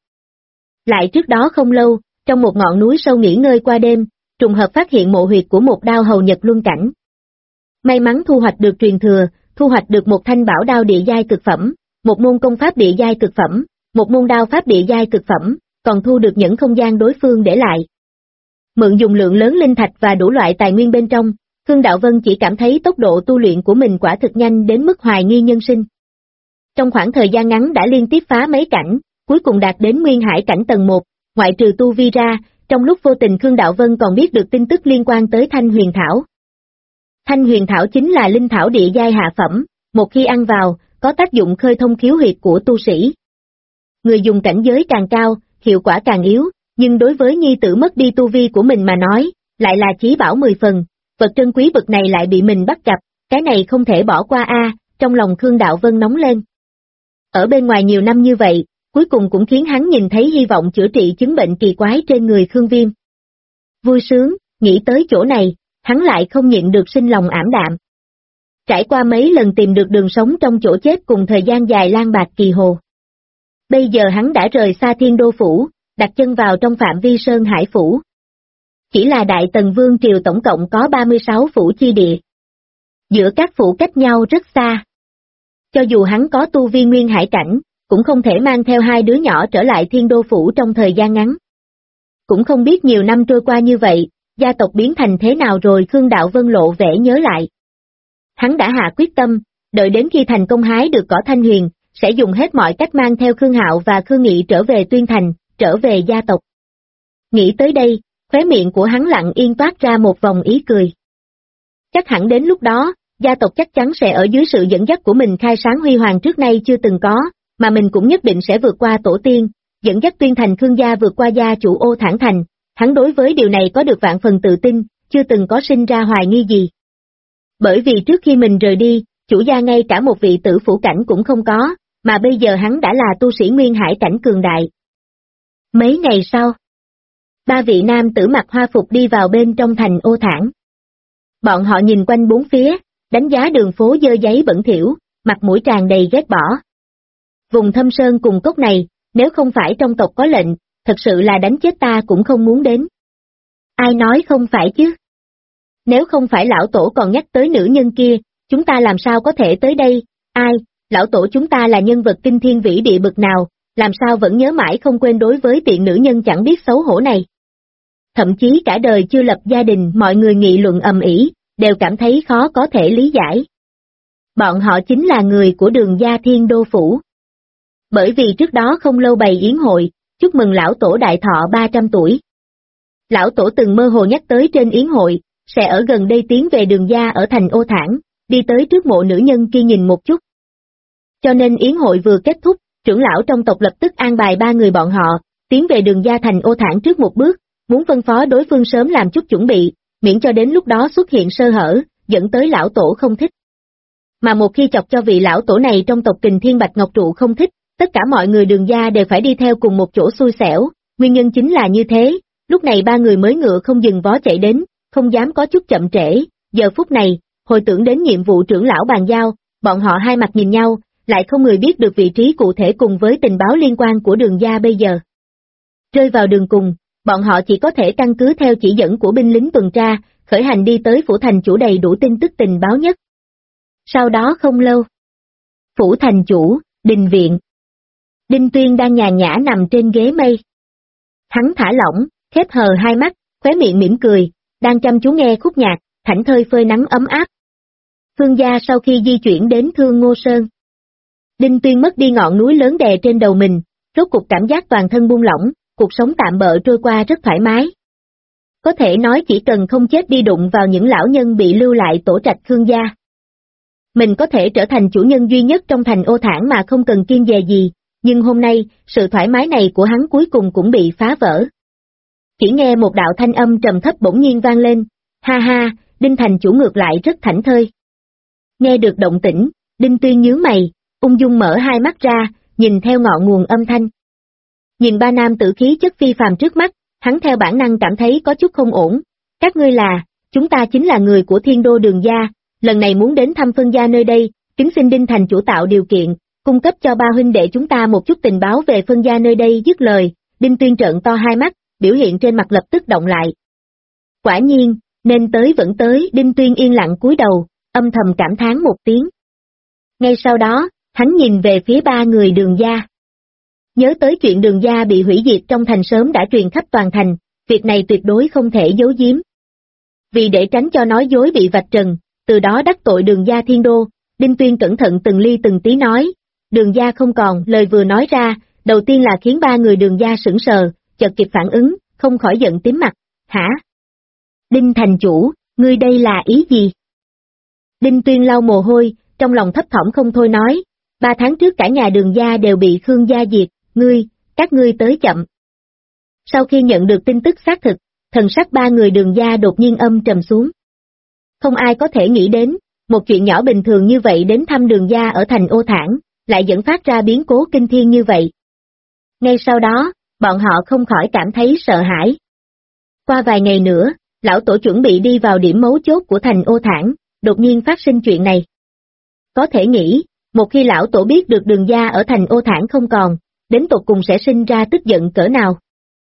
Lại trước đó không lâu, trong một ngọn núi sâu nghỉ ngơi qua đêm, trùng hợp phát hiện mộ huyệt của một đao hầu Nhật Luân cảnh. May mắn thu hoạch được truyền thừa, thu hoạch được một thanh bảo đao địa giai cực phẩm, một môn công pháp địa giai cực phẩm, một môn đao pháp địa giai cực phẩm, còn thu được những không gian đối phương để lại. Mượn dùng lượng lớn linh thạch và đủ loại tài nguyên bên trong, Khương Đạo Vân chỉ cảm thấy tốc độ tu luyện của mình quả thực nhanh đến mức hoài nghi nhân sinh. Trong khoảng thời gian ngắn đã liên tiếp phá mấy cảnh, cuối cùng đạt đến nguyên hải cảnh tầng 1, ngoại trừ tu vi ra, trong lúc vô tình Khương Đạo Vân còn biết được tin tức liên quan tới Thanh Huyền Thảo. Thanh Huyền Thảo chính là linh thảo địa giai hạ phẩm, một khi ăn vào, có tác dụng khơi thông khiếu huyệt của tu sĩ. Người dùng cảnh giới càng cao, hiệu quả càng yếu, nhưng đối với nhi tử mất đi tu vi của mình mà nói, lại là chí bảo 10 phần, vật trân quý bậc này lại bị mình bắt gặp, cái này không thể bỏ qua trong lòng Khương Đạo Vân nóng lên. Ở bên ngoài nhiều năm như vậy, cuối cùng cũng khiến hắn nhìn thấy hy vọng chữa trị chứng bệnh kỳ quái trên người Khương Viêm. Vui sướng, nghĩ tới chỗ này, hắn lại không nhịn được sinh lòng ảm đạm. Trải qua mấy lần tìm được đường sống trong chỗ chết cùng thời gian dài lang bạc kỳ hồ. Bây giờ hắn đã rời xa Thiên Đô Phủ, đặt chân vào trong phạm vi Sơn Hải Phủ. Chỉ là Đại Tần Vương Triều tổng cộng có 36 phủ chi địa. Giữa các phủ cách nhau rất xa. Cho dù hắn có tu vi nguyên hải cảnh, cũng không thể mang theo hai đứa nhỏ trở lại Thiên Đô Phủ trong thời gian ngắn. Cũng không biết nhiều năm trôi qua như vậy, gia tộc biến thành thế nào rồi. Khương Đạo Vân lộ vẻ nhớ lại. Hắn đã hạ quyết tâm, đợi đến khi thành công hái được cỏ thanh huyền, sẽ dùng hết mọi cách mang theo Khương Hạo và Khương Nghị trở về Tuyên Thành, trở về gia tộc. Nghĩ tới đây, khóe miệng của hắn lặng yên toát ra một vòng ý cười. Chắc hẳn đến lúc đó, gia tộc chắc chắn sẽ ở dưới sự dẫn dắt của mình khai sáng huy hoàng trước nay chưa từng có, mà mình cũng nhất định sẽ vượt qua tổ tiên, dẫn dắt Tuyên Thành Khương gia vượt qua gia chủ Ô Thản Thành. Hắn đối với điều này có được vạn phần tự tin, chưa từng có sinh ra hoài nghi gì. Bởi vì trước khi mình rời đi, chủ gia ngay cả một vị tử phủ cảnh cũng không có, mà bây giờ hắn đã là tu sĩ nguyên hải cảnh cường đại. Mấy ngày sau, 3 vị nam tử mặc hoa phục đi vào bên trong thành Ô Thản. Bọn họ nhìn quanh bốn phía, đánh giá đường phố dơ giấy bẩn thỉu, mặt mũi tràn đầy ghét bỏ. Vùng Thâm Sơn cùng cốc này, nếu không phải trong tộc có lệnh, thật sự là đánh chết ta cũng không muốn đến. Ai nói không phải chứ? Nếu không phải lão tổ còn nhắc tới nữ nhân kia, chúng ta làm sao có thể tới đây? Ai, lão tổ chúng ta là nhân vật kinh thiên vĩ địa bực nào, làm sao vẫn nhớ mãi không quên đối với tiện nữ nhân chẳng biết xấu hổ này. Thậm chí cả đời chưa lập gia đình mọi người nghị luận ầm ĩ, đều cảm thấy khó có thể lý giải. Bọn họ chính là người của Đường gia Thiên Đô Phủ. Bởi vì trước đó không lâu bày yến hội, chúc mừng lão tổ đại thọ 300 tuổi. Lão tổ từng mơ hồ nhắc tới trên yến hội, sẽ ở gần đây tiến về Đường gia ở thành Ô Thản, đi tới trước mộ nữ nhân kia nhìn một chút. Cho nên yến hội vừa kết thúc, trưởng lão trong tộc lập tức an bài 3 người bọn họ, tiến về Đường gia thành Ô Thản trước một bước, muốn phân phó đối phương sớm làm chút chuẩn bị, miễn cho đến lúc đó xuất hiện sơ hở, dẫn tới lão tổ không thích. Mà một khi chọc cho vị lão tổ này trong tộc Kình Thiên Bạch Ngọc Trụ không thích, tất cả mọi người Đường gia đều phải đi theo cùng một chỗ xui xẻo, nguyên nhân chính là như thế, lúc này 3 người mới ngựa không dừng vó chạy đến, không dám có chút chậm trễ, giờ phút này, hồi tưởng đến nhiệm vụ trưởng lão bàn giao, bọn họ hai mặt nhìn nhau, lại không người biết được vị trí cụ thể cùng với tình báo liên quan của Đường gia bây giờ. Rơi vào đường cùng, bọn họ chỉ có thể căn cứ theo chỉ dẫn của binh lính tuần tra, khởi hành đi tới phủ thành chủ đầy đủ tin tức tình báo nhất. Sau đó không lâu, phủ thành chủ, đình viện. Đinh Tuyên đang nhàn nhã nằm trên ghế mây. Hắn thả lỏng, khép hờ hai mắt, khóe miệng mỉm cười, đang chăm chú nghe khúc nhạc, thảnh thơi phơi nắng ấm áp. Phương gia sau khi di chuyển đến Thương Ngô Sơn. Đinh Tuyên mất đi ngọn núi lớn đè trên đầu mình, rốt cục cảm giác toàn thân buông lỏng, cuộc sống tạm bợ trôi qua rất thoải mái. Có thể nói chỉ cần không chết đi đụng vào những lão nhân bị lưu lại tổ trạch Khương gia. Mình có thể trở thành chủ nhân duy nhất trong thành Ô Thản mà không cần kiêng dè gì, nhưng hôm nay, sự thoải mái này của hắn cuối cùng cũng bị phá vỡ. Chỉ nghe một đạo thanh âm trầm thấp bỗng nhiên vang lên, ha ha, Đinh thành chủ ngược lại rất thảnh thơi. Nghe được động tĩnh, Đinh Tuyên nhướng mày, ung dung mở hai mắt ra, nhìn theo ngọn nguồn âm thanh. Nhìn 3 nam tử khí chất phi phàm trước mắt, hắn theo bản năng cảm thấy có chút không ổn. Các ngươi là, chúng ta chính là người của Thiên Đô Đường gia, lần này muốn đến thăm phân gia nơi đây, kính xin Đinh thành chủ tạo điều kiện, cung cấp cho 3 huynh đệ chúng ta một chút tình báo về phân gia nơi đây. Dứt lời, Đinh Tuyên trợn to hai mắt, biểu hiện trên mặt lập tức động lại. Quả nhiên, nên tới vẫn tới. Đinh Tuyên yên lặng cúi đầu, âm thầm cảm thán một tiếng. Ngay sau đó, hắn nhìn về phía 3 người Đường gia. Nhớ tới chuyện Đường gia bị hủy diệt trong thành sớm đã truyền khắp toàn thành, việc này tuyệt đối không thể giấu giếm. Vì để tránh cho nói dối bị vạch trần, từ đó đắc tội Đường gia Thiên Đô, Đinh Tuyên cẩn thận từng ly từng tí nói, Đường gia không còn. Lời vừa nói ra, đầu tiên là khiến 3 người Đường gia sững sờ, chợt kịp phản ứng, không khỏi giận tím mặt, hả? Đinh thành chủ, ngươi đây là ý gì? Đinh Tuyên lau mồ hôi, trong lòng thấp thỏm không thôi nói, 3 tháng trước cả nhà Đường gia đều bị Khương gia diệt, các ngươi tới chậm. Sau khi nhận được tin tức xác thực, thần sắc 3 người Đường gia đột nhiên âm trầm xuống. Không ai có thể nghĩ đến, một chuyện nhỏ bình thường như vậy đến thăm Đường gia ở thành Ô Thản, lại dẫn phát ra biến cố kinh thiên như vậy. Ngay sau đó, bọn họ không khỏi cảm thấy sợ hãi. Qua vài ngày nữa, lão tổ chuẩn bị đi vào điểm mấu chốt của thành Ô Thản, đột nhiên phát sinh chuyện này. Có thể nghĩ, một khi lão tổ biết được Đường gia ở thành Ô Thản không còn, đến tột cùng sẽ sinh ra tức giận cỡ nào.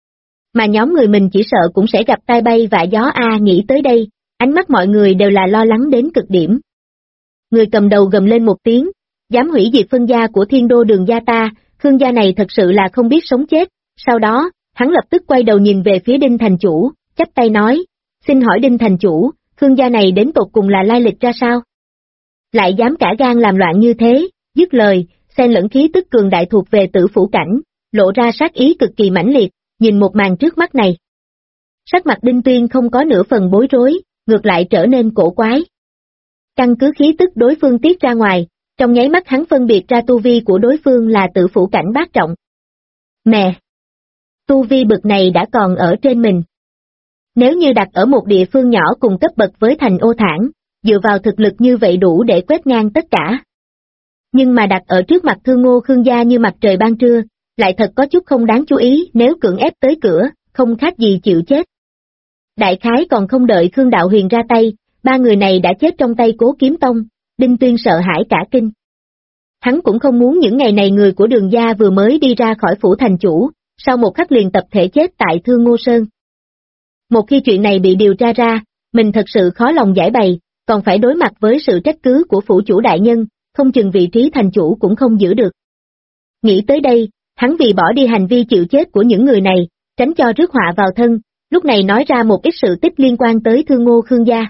Mà nhóm người mình chỉ sợ cũng sẽ gặp tai bay vạ gió. Nghĩ tới đây, ánh mắt mọi người đều là lo lắng đến cực điểm. Người cầm đầu gầm lên một tiếng, dám hủy diệt phân gia của Thiên Đô Đường gia ta, Khương gia này thật sự là không biết sống chết. Sau đó, hắn lập tức quay đầu nhìn về phía Đinh thành chủ, chắp tay nói, xin hỏi Đinh thành chủ, Khương gia này đến tột cùng là lai lịch ra sao? Lại dám cả gan làm loạn như thế. Dứt lời, xen lẫn khí tức cường đại thuộc về Tử Phủ cảnh, lộ ra sát ý cực kỳ mãnh liệt, nhìn một màn trước mắt này. Sắc mặt Đinh Tuyên không có nửa phần bối rối, ngược lại trở nên cổ quái. Căn cứ khí tức đối phương tiết ra ngoài, trong nháy mắt hắn phân biệt ra tu vi của đối phương là Tử Phủ cảnh bát trọng. Mẹ! Tu vi bực này đã còn ở trên mình. Nếu như đặt ở một địa phương nhỏ cùng cấp bậc với thành Ô Thản, dựa vào thực lực như vậy đủ để quét ngang tất cả. Nhưng mà đặt ở trước mặt Thương Ngô Khương gia như mặt trời ban trưa, lại thật có chút không đáng chú ý. Nếu cưỡng ép tới cửa, không khác gì chịu chết. Đại khái còn không đợi Khương Đạo Huyền ra tay, Ba người này đã chết trong tay Cố Kiếm Tông, Đinh Tuyên sợ hãi cả kinh. Hắn cũng không muốn những ngày này người của Đường gia vừa mới đi ra khỏi phủ thành chủ, sau một khắc liền tập thể chết tại Thương Ngô Sơn. Một khi chuyện này bị điều tra ra, mình thật sự khó lòng giải bày, còn phải đối mặt với sự trách cứ của phủ chủ đại nhân, không chừng vị trí thành chủ cũng không giữ được. Nghĩ tới đây, hắn vì bỏ đi hành vi chịu chết của những người này, tránh cho rước họa vào thân, lúc này nói ra một ít sự tích liên quan tới Thương Ngô Khương gia.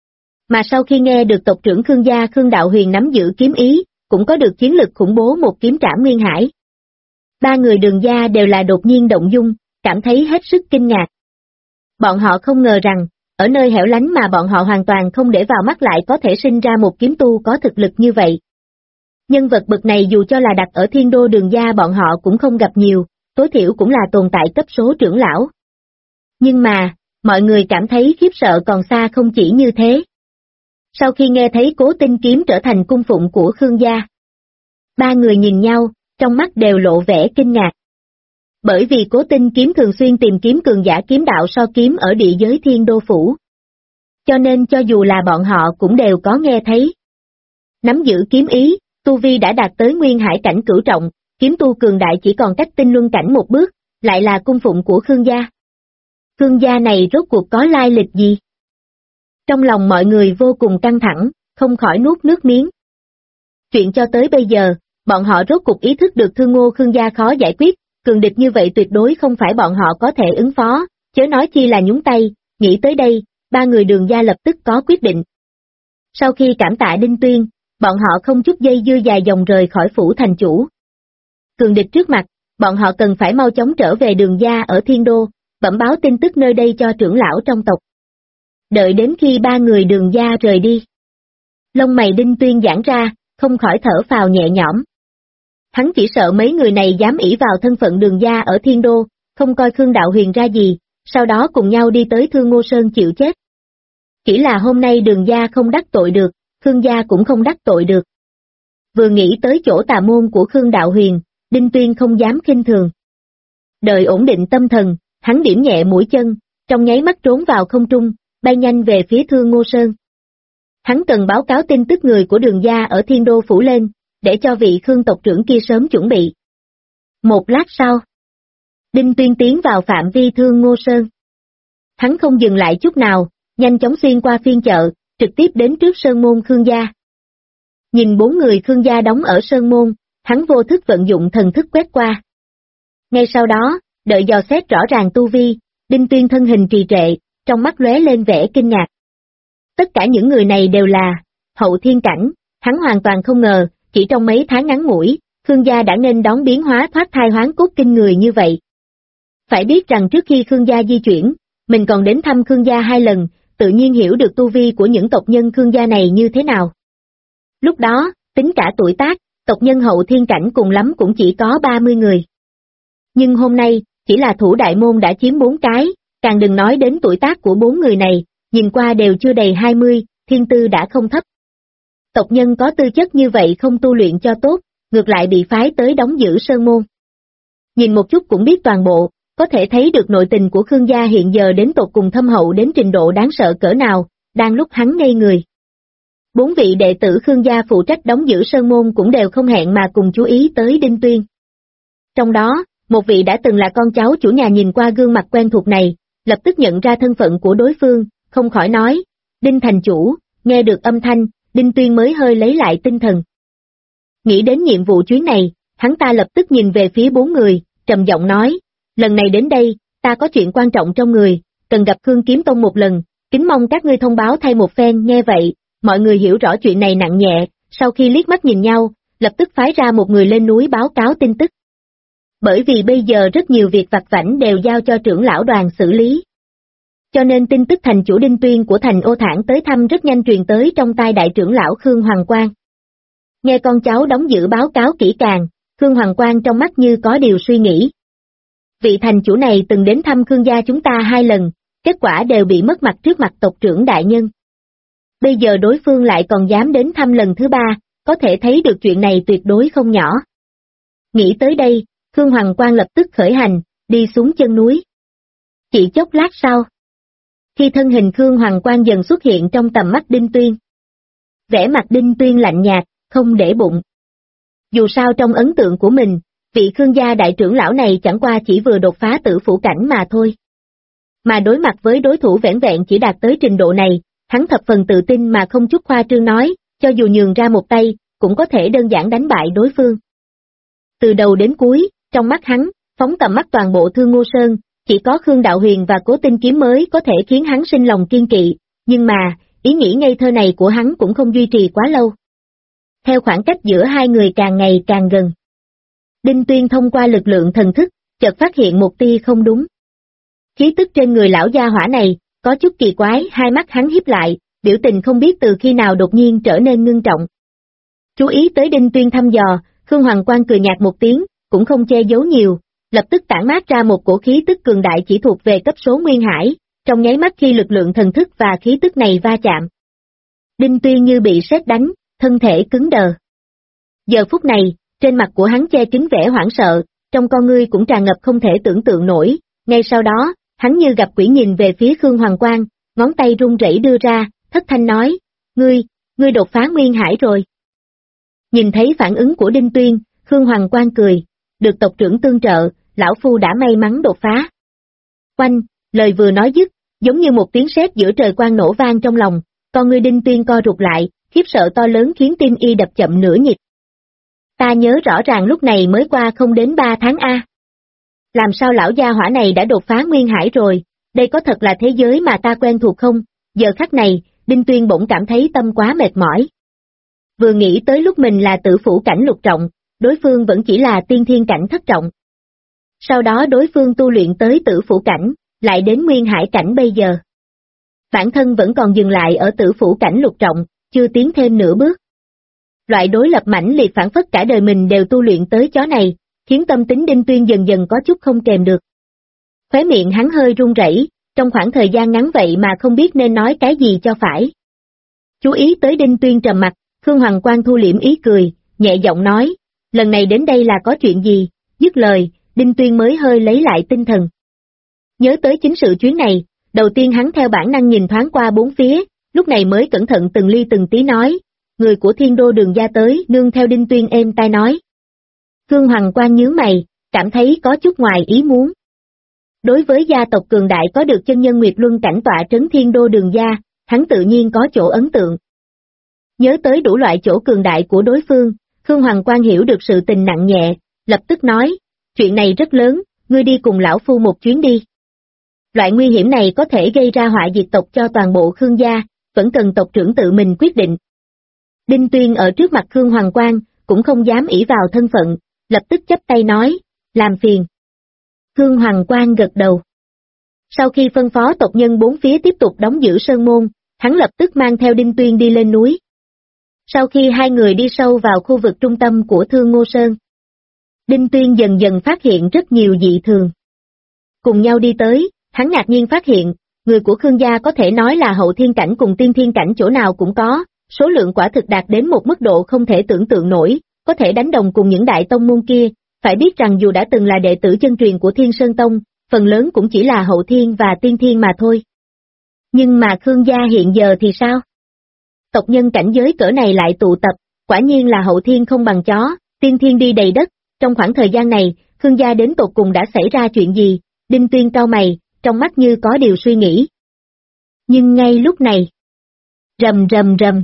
Mà sau khi nghe được tộc trưởng Khương gia Khương Đạo Huyền nắm giữ kiếm ý, cũng có được chiến lực khủng bố một kiếm trảm Nguyên Hải. Ba người Đường gia đều là đột nhiên động dung, cảm thấy hết sức kinh ngạc. Bọn họ không ngờ rằng, ở nơi hẻo lánh mà bọn họ hoàn toàn không để vào mắt lại có thể sinh ra một kiếm tu có thực lực như vậy. Nhân vật bậc này dù cho là đặt ở Thiên Đô Đường gia bọn họ cũng không gặp nhiều, tối thiểu cũng là tồn tại cấp số trưởng lão. Nhưng mà, mọi người cảm thấy khiếp sợ còn xa không chỉ như thế. Sau khi nghe thấy Cố Tinh kiếm trở thành cung phụng của Khương gia, ba người nhìn nhau, trong mắt đều lộ vẻ kinh ngạc. Bởi vì Cố Tinh kiếm thường xuyên tìm kiếm cường giả kiếm đạo so kiếm ở địa giới Thiên Đô phủ. Cho nên cho dù là bọn họ cũng đều có nghe thấy. Nắm giữ kiếm ý, tu vi đã đạt tới Nguyên Hải cảnh cửu trọng, kiếm tu cường đại chỉ còn cách Tinh Luân cảnh một bước, lại là cung phụng của Khương gia. Khương gia này rốt cuộc có lai lịch gì? Trong lòng mọi người vô cùng căng thẳng, không khỏi nuốt nước miếng. Chuyện cho tới bây giờ, bọn họ rốt cuộc ý thức được Thương Ngô Khương gia khó giải quyết, cường địch như vậy tuyệt đối không phải bọn họ có thể ứng phó, chớ nói chi là nhúng tay, nghĩ tới đây, ba người Đường gia lập tức có quyết định. Sau khi cảm tạ Đinh Tuyên, bọn họ không chút dây dưa dài dòng rời khỏi phủ thành chủ. Cường địch trước mặt, bọn họ cần phải mau chóng trở về Đường gia ở Thiên Đô, bẩm báo tin tức nơi đây cho trưởng lão trong tộc. Đợi đến khi ba người Đường gia rời đi, lông mày Đinh Tuyên giãn ra, không khỏi thở phào nhẹ nhõm. Hắn chỉ sợ mấy người này dám ỷ vào thân phận Đường gia ở Thiên Đô, không coi Khương Đạo Huyền ra gì, sau đó cùng nhau đi tới Thương Ngô Sơn chịu chết. Chỉ là hôm nay Đường gia không đắc tội được, Khương gia cũng không đắc tội được. Vừa nghĩ tới chỗ tà môn của Khương Đạo Huyền, Đinh Tuyên không dám khinh thường. Đợi ổn định tâm thần, hắn điểm nhẹ mũi chân, trong nháy mắt trốn vào không trung, bay nhanh về phía Thương Ngô Sơn. Hắn cần báo cáo tin tức người của Đường gia ở Thiên Đô phủ lên, để cho vị Khương tộc trưởng kia sớm chuẩn bị. Một lát sau, Đinh Tuyên tiến vào phạm vi Thương Ngô Sơn. Hắn không dừng lại chút nào, nhanh chóng xuyên qua phiên chợ, trực tiếp đến trước sơn môn Khương gia. Nhìn bốn người Khương gia đóng ở sơn môn, hắn vô thức vận dụng thần thức quét qua. Ngay sau đó, đợi dò xét rõ ràng tu vi, Đinh Tuyên thân hình trì trệ, trong mắt lóe lên vẻ kinh ngạc. Tất cả những người này đều là hậu thiên cảnh, hắn hoàn toàn không ngờ, chỉ trong mấy tháng ngắn ngủi, Khương gia đã nên đón biến hóa thoát thai hoán cốt kinh người như vậy. Phải biết rằng trước khi Khương gia di chuyển, mình còn đến thăm Khương gia 2 lần, tự nhiên hiểu được tu vi của những tộc nhân Khương gia này như thế nào. Lúc đó, tính cả tuổi tác, tộc nhân hậu thiên cảnh cùng lắm cũng chỉ có 30 người. Nhưng hôm nay, chỉ là thủ đại môn đã chiếm 4 cái, càng đừng nói đến tuổi tác của 4 người này, nhìn qua đều chưa đầy 20, thiên tư đã không thấp. Tộc nhân có tư chất như vậy không tu luyện cho tốt, ngược lại bị phái tới đóng giữ sơn môn. Nhìn một chút cũng biết toàn bộ, có thể thấy được nội tình của Khương gia hiện giờ đến tột cùng thâm hậu đến trình độ đáng sợ cỡ nào, đang lúc hắn ngây người. 4 vị đệ tử Khương gia phụ trách đóng giữ sơn môn cũng đều không hẹn mà cùng chú ý tới Đinh Tuyên. Trong đó, một vị đã từng là con cháu chủ nhà nhìn qua gương mặt quen thuộc này, lập tức nhận ra thân phận của đối phương, không khỏi nói, Đinh thành chủ, nghe được âm thanh, Đinh Tuyên mới hơi lấy lại tinh thần. Nghĩ đến nhiệm vụ chuyến này, hắn ta lập tức nhìn về phía 4 người, trầm giọng nói, lần này đến đây, ta có chuyện quan trọng trong người, cần gặp Khương Kiếm Tông một lần, kính mong các ngươi thông báo thay một phen. Nghe vậy, mọi người hiểu rõ chuyện này nặng nhẹ, sau khi liếc mắt nhìn nhau, lập tức phái ra một người lên núi báo cáo tin tức. Bởi vì bây giờ rất nhiều việc vặt vãnh đều giao cho trưởng lão đoàn xử lý. Cho nên tin tức thành chủ Đinh Tuyên của thành Ô Thản tới thăm rất nhanh truyền tới trong tai đại trưởng lão Khương Hoàng Quang. Nghe con cháu đóng giữ báo cáo kỹ càng, Khương Hoàng Quang trong mắt như có điều suy nghĩ. Vị thành chủ này từng đến thăm Khương gia chúng ta 2 lần, kết quả đều bị mất mặt trước mặt tộc trưởng đại nhân. Bây giờ đối phương lại còn dám đến thăm lần thứ 3, có thể thấy được chuyện này tuyệt đối không nhỏ. Nghĩ tới đây, Khương Hoàng Quang lập tức khởi hành, đi xuống chân núi. Chỉ chốc lát sau, Khi thân hình Khương Hoàng Quang dần xuất hiện trong tầm mắt Đinh Tuyên. Vẻ mặt Đinh Tuyên lạnh nhạt, không để bụng. Dù sao trong ấn tượng của mình, vị Khương gia đại trưởng lão này chẳng qua chỉ vừa đột phá tử phủ cảnh mà thôi. Mà đối mặt với đối thủ vẻn vẹn chỉ đạt tới trình độ này, hắn thập phần tự tin mà không chút khoa trương nói, cho dù nhường ra một tay, cũng có thể đơn giản đánh bại đối phương. Từ đầu đến cuối, trong mắt hắn, phóng tầm mắt toàn bộ Thương Ngô Sơn, chỉ có Khương Đạo Huyền và Cố Tinh Kiếm mới có thể khiến hắn sinh lòng kiên kỵ, nhưng mà, ý nghĩ ngây thơ này của hắn cũng không duy trì quá lâu. Theo khoảng cách giữa hai người càng ngày càng gần, Đinh Tuyên thông qua lực lượng thần thức, chợt phát hiện một tia không đúng. Khí tức trên người lão gia hỏa này, có chút kỳ quái, hai mắt hắn híp lại, biểu tình không biết từ khi nào đột nhiên trở nên ngưng trọng. Chú ý tới Đinh Tuyên thăm dò, Khương Hoàng Quang cười nhạt một tiếng, cũng không che giấu nhiều, lập tức tản mát ra một cổ khí tức cường đại chỉ thuộc về cấp số Nguyên Hải, trong nháy mắt khi lực lượng thần thức và khí tức này va chạm. Đinh Tuyên như bị sét đánh, thân thể cứng đờ. Giờ phút này, trên mặt của hắn che kín vẻ hoảng sợ, trong con ngươi cũng tràn ngập không thể tưởng tượng nổi, ngay sau đó, hắn như gặp quỷ nhìn về phía Khương Hoàng Quang, ngón tay run rẩy đưa ra, thất thanh nói, ngươi đột phá Nguyên Hải rồi. Nhìn thấy phản ứng của Đinh Tuyên, Khương Hoàng Quang cười, được tộc trưởng tương trợ, lão phu đã may mắn đột phá. Oanh, lời vừa nói dứt, giống như một tiếng sét giữa trời quang nổ vang trong lòng, con ngươi Đinh Tuyên co rụt lại, khiếp sợ to lớn khiến tim y đập chậm nửa nhịp. Ta nhớ rõ ràng lúc này mới qua không đến 3 tháng a. Làm sao lão gia hỏa này đã đột phá Nguyên Hải rồi, đây có thật là thế giới mà ta quen thuộc không? Giờ khắc này, Đinh Tuyên bỗng cảm thấy tâm quá mệt mỏi. Vừa nghĩ tới lúc mình là tử phủ cảnh lục trọng, đối phương vẫn chỉ là tiên thiên cảnh thất trọng. Sau đó đối phương tu luyện tới tử phủ cảnh, lại đến Nguyên Hải cảnh bây giờ. Bản thân vẫn còn dừng lại ở tử phủ cảnh lục trọng, chưa tiến thêm nửa bước. Loại đối lập mãnh liệt phản phất cả đời mình đều tu luyện tới chó này, khiến tâm tính Đinh Tuyên dần dần có chút không kềm được. Khóe miệng hắn hơi run rẩy, trong khoảng thời gian ngắn vậy mà không biết nên nói cái gì cho phải. Chú ý tới Đinh Tuyên trầm mặt, Khương Hoàng Quang thu liễm ý cười, nhẹ giọng nói, lần này đến đây là có chuyện gì, dứt lời, Đinh Tuyên mới hơi lấy lại tinh thần. Nhớ tới chính sự chuyến này, đầu tiên hắn theo bản năng nhìn thoáng qua bốn phía, lúc này mới cẩn thận từng ly từng tí nói, người của Thiên Đô Đường gia tới, nương theo Đinh Tuyên êm tai nói. Khương Hoàng Quang nhướng mày, cảm thấy có chút ngoài ý muốn. Đối với gia tộc cường đại có được chân nhân Nguyệt Luân cảnh tọa trấn Thiên Đô Đường gia, hắn tự nhiên có chỗ ấn tượng. Nhớ tới đủ loại chỗ cường đại của đối phương, Khương Hoàng Quang hiểu được sự tình nặng nhẹ, lập tức nói, chuyện này rất lớn, ngươi đi cùng lão phu một chuyến đi. Loại nguy hiểm này có thể gây ra họa diệt tộc cho toàn bộ Khương gia, vẫn cần tộc trưởng tự mình quyết định. Đinh Tuyên ở trước mặt Khương Hoàng Quang, cũng không dám ỷ vào thân phận, lập tức chắp tay nói, làm phiền. Khương Hoàng Quang gật đầu. Sau khi phân phó tộc nhân bốn phía tiếp tục đóng giữ sơn môn, hắn lập tức mang theo Đinh Tuyên đi lên núi. Sau khi hai người đi sâu vào khu vực trung tâm của Thương Ngô Sơn, Đinh Tuyên dần dần phát hiện rất nhiều dị thường. Cùng nhau đi tới, hắn ngạc nhiên phát hiện, người của Khương gia có thể nói là hậu thiên cảnh cùng tiên thiên cảnh chỗ nào cũng có, số lượng quả thực đạt đến một mức độ không thể tưởng tượng nổi, có thể đánh đồng cùng những đại tông môn kia, phải biết rằng dù đã từng là đệ tử chân truyền của Thiên Sơn Tông, phần lớn cũng chỉ là hậu thiên và tiên thiên mà thôi. Nhưng mà Khương gia hiện giờ thì sao? Tộc nhân cảnh giới cỡ này lại tụ tập, quả nhiên là hậu thiên không bằng chó, tiên thiên đi đầy đất, trong khoảng thời gian này, Khương gia đến tột cùng đã xảy ra chuyện gì? Đinh Tuyên cau mày, trong mắt như có điều suy nghĩ. Nhưng ngay lúc này, rầm rầm rầm,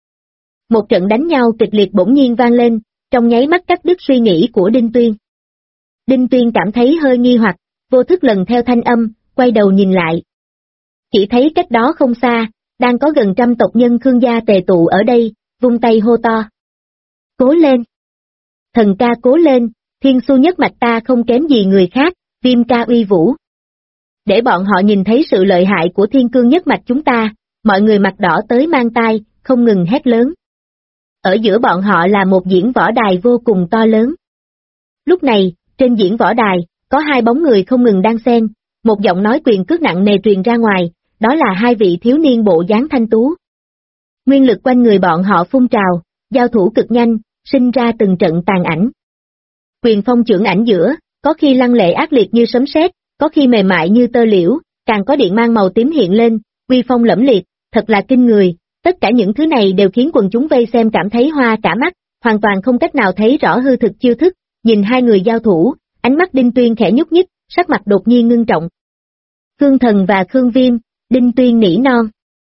một trận đánh nhau kịch liệt bỗng nhiên vang lên, trong nháy mắt cắt đứt suy nghĩ của Đinh Tuyên. Đinh Tuyên cảm thấy hơi nghi hoặc, vô thức lần theo thanh âm, quay đầu nhìn lại. Chỉ thấy cách đó không xa, đang có gần 100 tộc nhân Khương gia tề tụ ở đây, vung tay hô to. Cố lên! Thần ca cố lên, Thiên Xu nhất mạch ta không kém gì người khác, Viêm ca uy vũ. Để bọn họ nhìn thấy sự lợi hại của Thiên Cương nhất mạch chúng ta, mọi người mặt đỏ tới mang tai, không ngừng hét lớn. Ở giữa bọn họ là một diễn võ đài vô cùng to lớn. Lúc này, trên diễn võ đài, có hai bóng người không ngừng đan xen, một giọng nói quyền cước nặng nề truyền ra ngoài, đó là hai vị thiếu niên bộ dáng thanh tú. Nguyên lực quanh người bọn họ phun trào, giao thủ cực nhanh, sinh ra từng trận tàn ảnh. Quyền phong chưởng ảnh giữa, có khi lăng lệ ác liệt như sấm sét, có khi mềm mại như tơ liễu, càng có điện mang màu tím hiện lên, uy phong lẫm liệt, thật là kinh người, tất cả những thứ này đều khiến quần chúng vây xem cảm thấy hoa cả mắt, hoàn toàn không cách nào thấy rõ hư thực chiêu thức, nhìn hai người giao thủ, ánh mắt Đinh Tuyên khẽ nhúc nhích, sắc mặt đột nhiên ngưng trọng. Khương Thần và Khương Viêm, Đinh Tuyên nỉ non.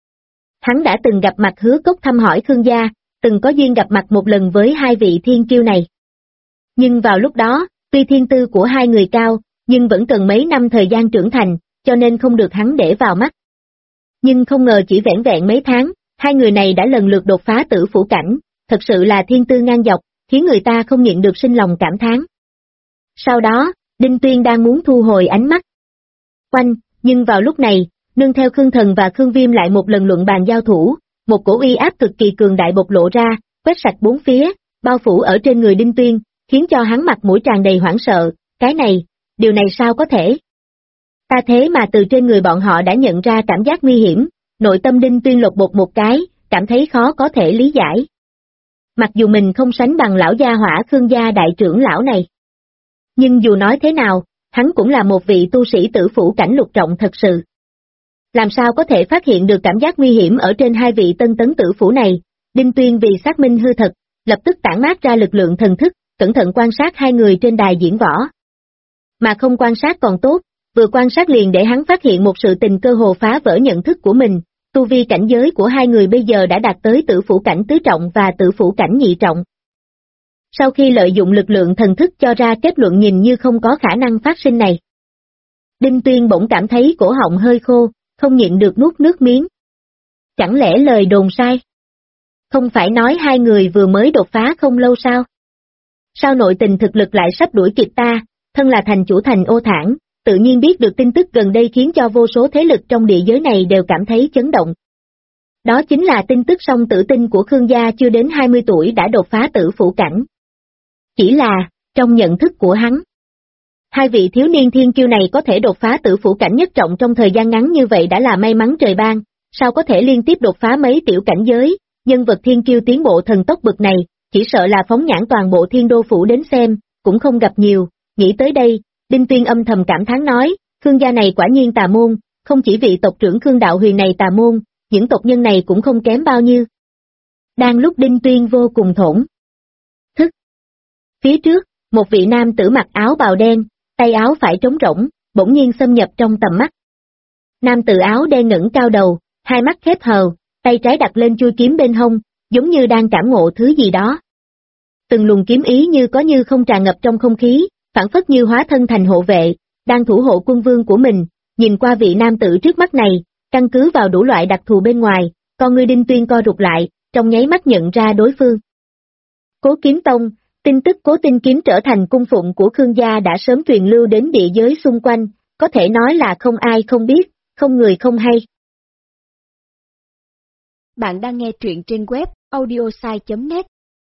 Hắn đã từng gặp mặt Hứa Cốc thăm hỏi Khương gia, từng có duyên gặp mặt một lần với hai vị thiên kiêu này. Nhưng vào lúc đó, tuy thiên tư của hai người cao, nhưng vẫn cần mấy năm thời gian trưởng thành, cho nên không được hắn để vào mắt. Nhưng không ngờ chỉ vẻn vẹn mấy tháng, hai người này đã lần lượt đột phá tử phủ cảnh, thật sự là thiên tư ngang dọc, khiến người ta không nhịn được sinh lòng cảm thán. Sau đó, Đinh Tuyên đang muốn thu hồi ánh mắt. Oanh, nhưng vào lúc này, nương theo Khương Thần và Khương Viêm lại một lần luận bàn giao thủ, một cổ uy áp cực kỳ cường đại bộc lộ ra, quét sạch bốn phía, bao phủ ở trên người Đinh Tuyên, khiến cho hắn mặt mũi tràn đầy hoảng sợ, cái này, điều này sao có thể? Ta thế mà từ trên người bọn họ đã nhận ra cảm giác nguy hiểm, nội tâm Đinh Tuyên lột bột một cái, cảm thấy khó có thể lý giải. Mặc dù mình không sánh bằng lão gia hỏa Khương gia đại trưởng lão này. Nhưng dù nói thế nào, hắn cũng là một vị tu sĩ tử phủ cảnh lục trọng thật sự. Làm sao có thể phát hiện được cảm giác nguy hiểm ở trên hai vị tân tấn tử phủ này, Đinh Tuyên vì xác minh hư thật, lập tức tản mát ra lực lượng thần thức, cẩn thận quan sát hai người trên đài diễn võ. Mà không quan sát còn tốt, vừa quan sát liền để hắn phát hiện một sự tình cơ hồ phá vỡ nhận thức của mình, tu vi cảnh giới của hai người bây giờ đã đạt tới tử phủ cảnh tứ trọng và tử phủ cảnh nhị trọng. Sau khi lợi dụng lực lượng thần thức cho ra kết luận nhìn như không có khả năng phát sinh này, Đinh Tuyên bỗng cảm thấy cổ họng hơi khô, không nhịn được nuốt nước miếng. Chẳng lẽ lời đồn sai? Không phải nói hai người vừa mới đột phá không lâu sao? Sao nội tình thực lực lại sắp đuổi kịp ta, thân là thành chủ thành Ô Thản, tự nhiên biết được tin tức gần đây khiến cho vô số thế lực trong địa giới này đều cảm thấy chấn động. Đó chính là tin tức song tử tinh của Khương gia chưa đến 20 tuổi đã đột phá tử phủ cảnh. Chỉ là, trong nhận thức của hắn, hai vị thiếu niên thiên kiêu này có thể đột phá tử phủ cảnh nhất trọng trong thời gian ngắn như vậy đã là may mắn trời ban, sao có thể liên tiếp đột phá mấy tiểu cảnh giới, nhân vật thiên kiêu tiến bộ thần tốc bực này, chỉ sợ là phóng nhãn toàn bộ Thiên Đô phủ đến xem, cũng không gặp nhiều. Nghĩ tới đây, Đinh Tuyên âm thầm cảm thán nói, Khương gia này quả nhiên tà môn, không chỉ vị tộc trưởng Khương Đạo Huyền này tà môn, những tộc nhân này cũng không kém bao nhiêu. Đang lúc Đinh Tuyên vô cùng thổn thức, phía trước, một vị nam tử mặc áo bào đen, tay áo phải trống rỗng, bỗng nhiên xâm nhập trong tầm mắt. Nam tử áo đen ngẩng cao đầu, hai mắt khép hờ, tay trái đặt lên chuôi kiếm bên hông, giống như đang cảm ngộ thứ gì đó. Từng luồng kiếm ý như có như không tràn ngập trong không khí, phản phất như hóa thân thành hộ vệ, đang thủ hộ quân vương của mình, nhìn qua vị nam tử trước mắt này, căn cứ vào đủ loại đặc thù bên ngoài, con ngươi Đinh Tuyên co rụt lại, trong nháy mắt nhận ra đối phương. Cố Kiếm Tông, tin tức Cố Tinh Kiếm trở thành cung phụng của Khương gia đã sớm truyền lưu đến địa giới xung quanh, có thể nói là không ai không biết, không người không hay. Bạn đang nghe truyện trên web audiosai.net.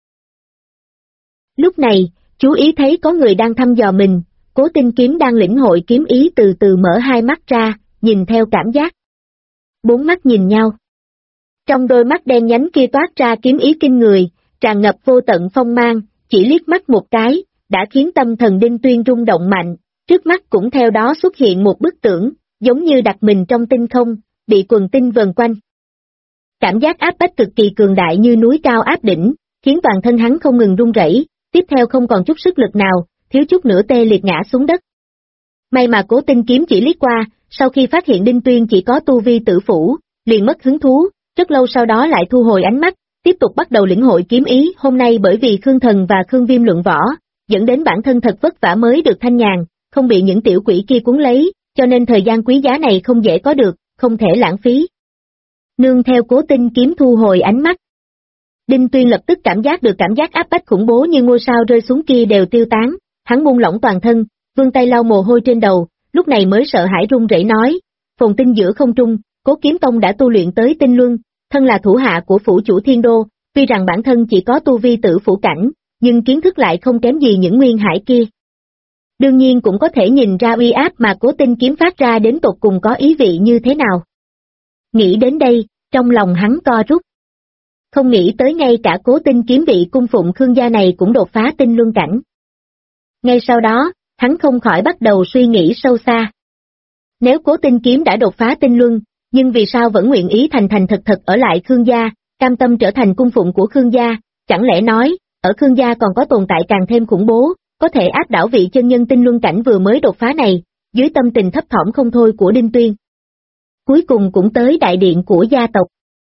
Lúc này, chú ý thấy có người đang thăm dò mình, Cố Tinh Kiếm đang lĩnh hội kiếm ý từ từ mở hai mắt ra, nhìn theo cảm giác. Bốn mắt nhìn nhau. Trong đôi mắt đen nhánh kia toát ra kiếm ý kinh người, tràn ngập vô tận phong mang, chỉ liếc mắt một cái, đã khiến tâm thần Đinh Tuyên rung động mạnh, trước mắt cũng theo đó xuất hiện một bức tưởng, giống như đặt mình trong tinh không, bị quần tinh vần quanh. Cảm giác áp bách cực kỳ cường đại như núi cao áp đỉnh, khiến toàn thân hắn không ngừng run rẩy, tiếp theo không còn chút sức lực nào, thiếu chút nữa tê liệt ngã xuống đất. May mà Cố Tinh Kiếm chỉ liếc qua, sau khi phát hiện Đinh Tuyên chỉ có tu vi tử phủ, liền mất hứng thú, rất lâu sau đó lại thu hồi ánh mắt, tiếp tục bắt đầu lĩnh hội kiếm ý. Hôm nay bởi vì Khương Thần và Khương Viêm luận võ, dẫn đến bản thân thật vất vả mới được thanh nhàn, không bị những tiểu quỷ kia cuốn lấy, cho nên thời gian quý giá này không dễ có được, không thể lãng phí. Nương theo Cố Tinh Kiếm thu hồi ánh mắt, Đinh Tuyên lập tức cảm giác được cảm giác áp bách khủng bố như ngôi sao rơi xuống kia đều tiêu tán, hắn buông lỏng toàn thân, vươn tay lau mồ hôi trên đầu, lúc này mới sợ hãi run rẩy nói, phồn tinh giữa không trung, Cố Kiếm Tông đã tu luyện tới tinh luân, thân là thủ hạ của phủ chủ Thiên Đô, tuy rằng bản thân chỉ có tu vi tử phủ cảnh, nhưng kiến thức lại không kém gì những nguyên hải kia. Đương nhiên cũng có thể nhìn ra uy áp mà Cố Tinh Kiếm phát ra đến tột cùng có ý vị như thế nào. Nghĩ đến đây, trong lòng hắn co rút. Không nghĩ tới ngay cả Cố Tinh Kiếm vị cung phụng Khương gia này cũng đột phá tinh luân cảnh. Ngay sau đó, hắn không khỏi bắt đầu suy nghĩ sâu xa. Nếu Cố Tinh Kiếm đã đột phá tinh luân, nhưng vì sao vẫn nguyện ý thành thành thật thật ở lại Khương gia, cam tâm trở thành cung phụng của Khương gia, chẳng lẽ nói, ở Khương gia còn có tồn tại càng thêm khủng bố, có thể áp đảo vị chân nhân tinh luân cảnh vừa mới đột phá này, dưới tâm tình thấp thỏm không thôi của Đinh Tuyên. Cuối cùng cũng tới đại điện của gia tộc.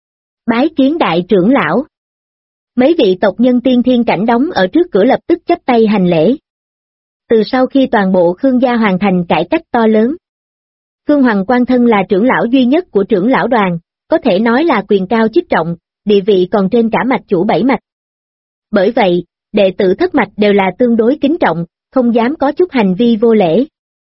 Bái kiến đại trưởng lão. Mấy vị tộc nhân tiên thiên cảnh đóng ở trước cửa lập tức chắp tay hành lễ. Từ sau khi toàn bộ Khương gia hoàn thành cải cách to lớn, Khương Hoằng Quan thân là trưởng lão duy nhất của trưởng lão đoàn, có thể nói là quyền cao chức trọng, địa vị còn trên cả mạch chủ 7 mạch. Bởi vậy, đệ tử thất mạch đều là tương đối kính trọng, không dám có chút hành vi vô lễ.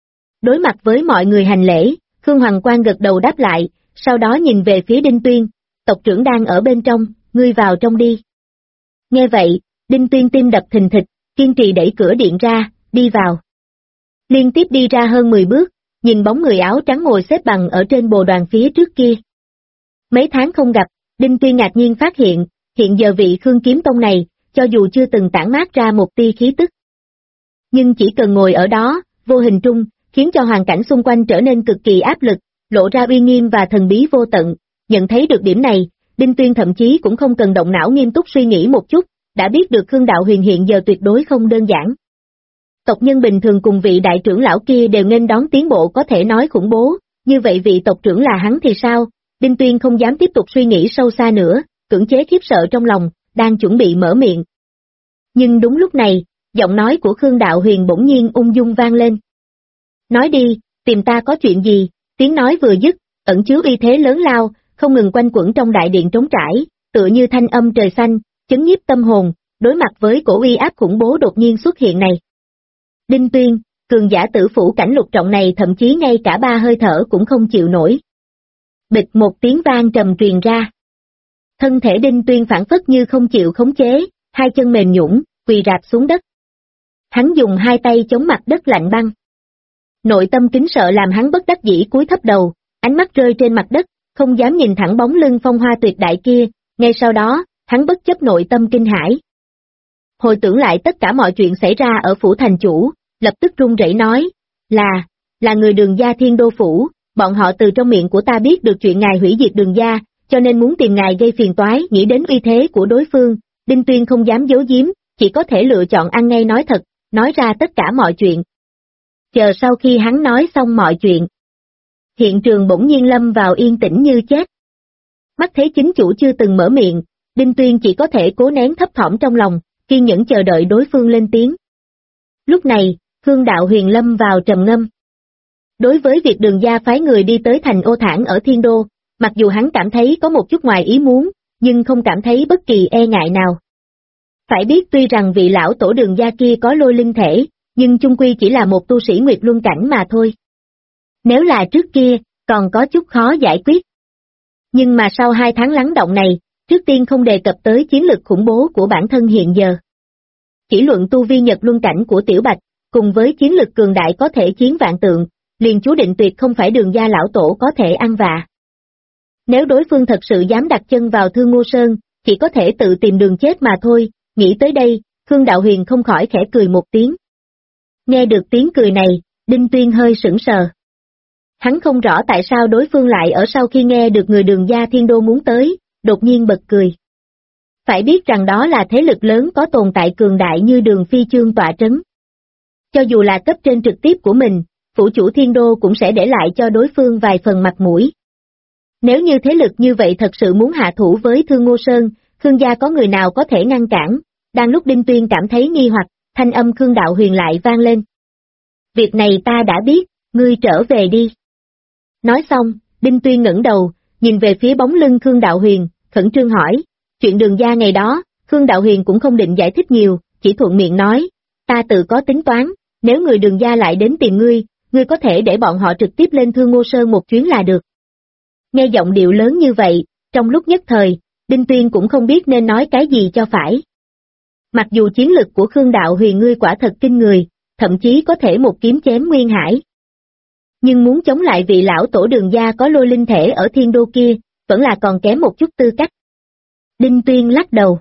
Đối mặt với mọi người hành lễ, Khương Hoằng Quan gật đầu đáp lại, sau đó nhìn về phía Đinh Tuyên, tộc trưởng đang ở bên trong, ngươi vào trong đi. Nghe vậy, Đinh Tuyên tim đập thình thịch, kiên trì đẩy cửa điện ra, đi vào. Liên tiếp đi ra hơn 10 bước, nhìn bóng người áo trắng ngồi xếp bằng ở trên bồ đoàn phía trước kia. Mấy tháng không gặp, Đinh Tuyên ngạc nhiên phát hiện giờ vị Khương Kiếm Tông này, cho dù chưa từng tản mát ra một tia khí tức, nhưng chỉ cần ngồi ở đó, vô hình trung, khiến cho hoàn cảnh xung quanh trở nên cực kỳ áp lực, lộ ra uy nghiêm và thần bí vô tận. Nhận thấy được điểm này, Đinh Tuyên thậm chí cũng không cần động não nghiêm túc suy nghĩ một chút, đã biết được Khương Đạo Huyền hiện giờ tuyệt đối không đơn giản. Tộc nhân bình thường cùng vị đại trưởng lão kia đều nghênh đón tiến bộ có thể nói khủng bố, như vậy vị tộc trưởng là hắn thì sao? Đinh Tuyên không dám tiếp tục suy nghĩ sâu xa nữa, cưỡng chế khiếp sợ trong lòng, đang chuẩn bị mở miệng. Nhưng đúng lúc này, giọng nói của Khương Đạo Huyền bỗng nhiên ung dung vang lên. Nói đi, tìm ta có chuyện gì? Tiếng nói vừa dứt, ẩn chứa uy thế lớn lao, không ngừng quanh quẩn trong đại điện trống trải, tựa như thanh âm trời xanh, chấn nhiếp tâm hồn, đối mặt với cổ uy áp khủng bố đột nhiên xuất hiện này. Đinh Tuyên, cường giả tử phủ cảnh lục trọng này thậm chí ngay cả 3 hơi thở cũng không chịu nổi. Bịch một tiếng vang trầm truyền ra. Thân thể Đinh Tuyên phản phất như không chịu khống chế, hai chân mềm nhũn, quỳ rạp xuống đất. Hắn dùng hai tay chống mặt đất lạnh băng. Nội tâm kính sợ làm hắn bất đắc dĩ cúi thấp đầu, ánh mắt rơi trên mặt đất, không dám nhìn thẳng bóng lưng phong hoa tuyệt đại kia, ngay sau đó, hắn bất chấp nội tâm kinh hãi. Hồi tưởng lại tất cả mọi chuyện xảy ra ở phủ thành chủ, lập tức run rẩy nói, là người Đường gia Thiên Đô phủ, bọn họ từ trong miệng của ta biết được chuyện ngài hủy diệt Đường gia, cho nên muốn tìm ngài gây phiền toái, nghĩ đến uy thế của đối phương, Đinh Tuyên không dám giấu giếm, chỉ có thể lựa chọn ăn ngay nói thật, nói ra tất cả mọi chuyện. Chờ sau khi hắn nói xong mọi chuyện, hiện trường bỗng nhiên lâm vào yên tĩnh như chết. Mắt thấy chính chủ chưa từng mở miệng, Đinh Tuyên chỉ có thể cố nén thấp thỏm trong lòng, kiên nhẫn chờ đợi đối phương lên tiếng. Lúc này, Khương Đạo Huyền lâm vào trầm ngâm. Đối với việc Đường gia phái người đi tới thành Ô Thản ở Thiên Đô, mặc dù hắn cảm thấy có một chút ngoài ý muốn, nhưng không cảm thấy bất kỳ e ngại nào. Phải biết tuy rằng vị lão tổ Đường gia kia có lôi linh thể, nhưng chung quy chỉ là một tu sĩ Nguyệt Luân cảnh mà thôi. Nếu là trước kia, còn có chút khó giải quyết. Nhưng mà sau 2 tháng lắng động này, trước tiên không đề cập tới chiến lực khủng bố của bản thân hiện giờ. Chỉ luận tu vi Nhật Luân cảnh của Tiểu Bạch, cùng với chiến lực cường đại có thể chiến vạn tượng, liền chú định tuyệt không phải Đường gia lão tổ có thể ăn vạ. Nếu đối phương thật sự dám đặt chân vào Thương Ngô Sơn, chỉ có thể tự tìm đường chết mà thôi, nghĩ tới đây, Khương Đạo Huyền không khỏi khẽ cười một tiếng. Nghe được tiếng cười này, Đinh Tuyên hơi sững sờ. Hắn không rõ tại sao đối phương lại ở sau khi nghe được người Đường gia Thiên Đô muốn tới, đột nhiên bật cười. Phải biết rằng đó là thế lực lớn có tồn tại cường đại như Đường Phi Chương tọa trấn. Cho dù là cấp trên trực tiếp của mình, phủ chủ Thiên Đô cũng sẽ để lại cho đối phương vài phần mặt mũi. Nếu như thế lực như vậy thật sự muốn hạ thủ với Thương Ngô Sơn, Khương gia có người nào có thể ngăn cản? Đang lúc Đinh Tuyên cảm thấy nghi hoặc, thanh âm Khương Đạo Huyền lại vang lên. Việc này ta đã biết, ngươi trở về đi. Nói xong, Đinh Tuyên ngẩng đầu, nhìn về phía bóng lưng Khương Đạo Huyền, khẩn trương hỏi, chuyện Đường gia ngày đó, Khương Đạo Huyền cũng không định giải thích nhiều, chỉ thuận miệng nói, ta tự có tính toán, nếu người Đường gia lại đến tìm ngươi có thể để bọn họ trực tiếp lên Thương Ngô Sơn một chuyến là được. Nghe giọng điệu lớn như vậy, trong lúc nhất thời, Đinh Tuyên cũng không biết nên nói cái gì cho phải. Mặc dù chiến lực của Khương Đạo Huyền ngươi quả thật kinh người, thậm chí có thể một kiếm chém Nguyên Hải. Nhưng muốn chống lại vị lão tổ Đường gia có lôi linh thể ở Thiên Đô kia, vẫn là còn kém một chút tư cách. Đinh Tuyên lắc đầu.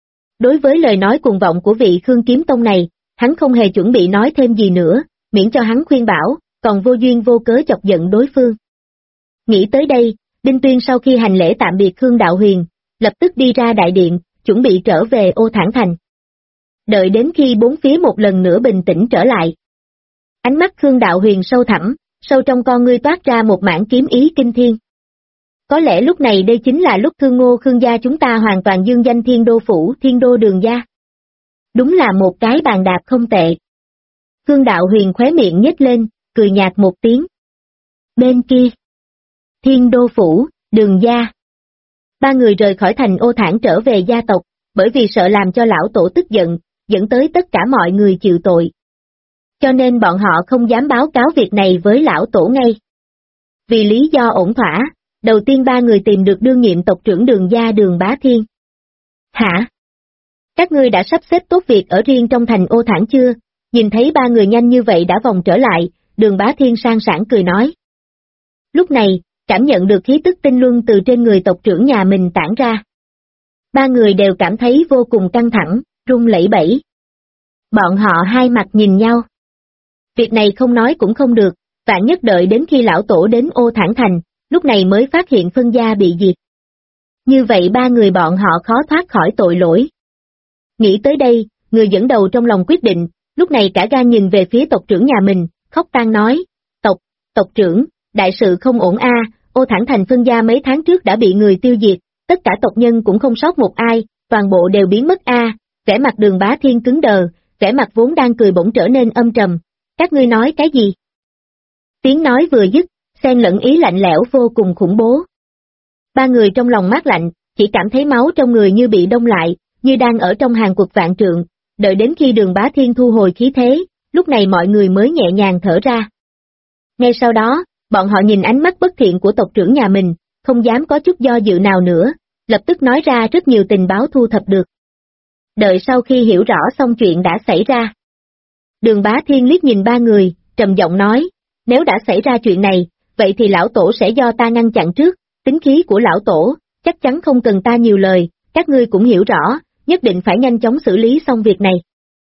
Đối với lời nói cuồng vọng của vị Khương Kiếm Tông này, hắn không hề chuẩn bị nói thêm gì nữa, miễn cho hắn khuyên bảo, còn vô duyên vô cớ chọc giận đối phương. Nghĩ tới đây, Đinh Tuyên sau khi hành lễ tạm biệt Khương Đạo Huyền, lập tức đi ra đại điện, chuẩn bị trở về Ô Thản Thành. Đợi đến khi bốn phía một lần nữa bình tĩnh trở lại. Ánh mắt Khương Đạo Huyền sâu thẳm, sâu trong con ngươi toát ra một mảng kiếm ý kinh thiên. Có lẽ lúc này đây chính là lúc Thương Ngô Khương gia chúng ta hoàn toàn dương danh Thiên Đô Phủ, Thiên Đô Đường gia. Đúng là một cái bàn đạp không tệ. Khương Đạo Huyền khóe miệng nhếch lên, cười nhạt một tiếng. Bên kia, Thiên Đô Phủ, Đường gia. Ba người rời khỏi thành Ô Thản trở về gia tộc, bởi vì sợ làm cho lão tổ tức giận, dẫn tới tất cả mọi người chịu tội. Cho nên bọn họ không dám báo cáo việc này với lão tổ ngay. Vì lý do ổn thỏa, đầu tiên ba người tìm được đương nhiệm tộc trưởng Đường gia Đường Bá Thiên. Hả? Các ngươi đã sắp xếp tốt việc ở riêng trong thành Ô Thản chưa? Nhìn thấy ba người nhanh như vậy đã vòng trở lại, Đường Bá Thiên sang sảng cười nói. Lúc này, cảm nhận được khí tức tinh luân từ trên người tộc trưởng nhà mình tản ra. Ba người đều cảm thấy vô cùng căng thẳng, run lẩy bẩy. Bọn họ hai mặt nhìn nhau. Việc này không nói cũng không được, vạn nhất đợi đến khi lão tổ đến Ô Thản Thành, lúc này mới phát hiện phân gia bị diệt. Như vậy ba người bọn họ khó thoát khỏi tội lỗi. Nghĩ tới đây, người dẫn đầu trong lòng quyết định, lúc này cả gan nhìn về phía tộc trưởng nhà mình, khóc tang nói, tộc trưởng, đại sự không ổn a, Ô Thản Thành phân gia mấy tháng trước đã bị người tiêu diệt, tất cả tộc nhân cũng không sót một ai, toàn bộ đều biến mất a. Vẻ mặt Đường Bá Thiên cứng đờ, vẻ mặt vốn đang cười bỗng trở nên âm trầm, các ngươi nói cái gì? Tiếng nói vừa dứt, xen lẫn ý lạnh lẽo vô cùng khủng bố. Ba người trong lòng mát lạnh, chỉ cảm thấy máu trong người như bị đông lại, như đang ở trong hàng quật vạn trượng, đợi đến khi Đường Bá Thiên thu hồi khí thế, lúc này mọi người mới nhẹ nhàng thở ra. Ngay sau đó, bọn họ nhìn ánh mắt bất thiện của tộc trưởng nhà mình, không dám có chút do dự nào nữa, lập tức nói ra rất nhiều tình báo thu thập được. Đợi sau khi hiểu rõ xong chuyện đã xảy ra. Đường Bá Thiên liếc nhìn ba người, trầm giọng nói, nếu đã xảy ra chuyện này, vậy thì lão tổ sẽ do ta ngăn chặn trước, tính khí của lão tổ, chắc chắn không cần ta nhiều lời, các ngươi cũng hiểu rõ, nhất định phải nhanh chóng xử lý xong việc này.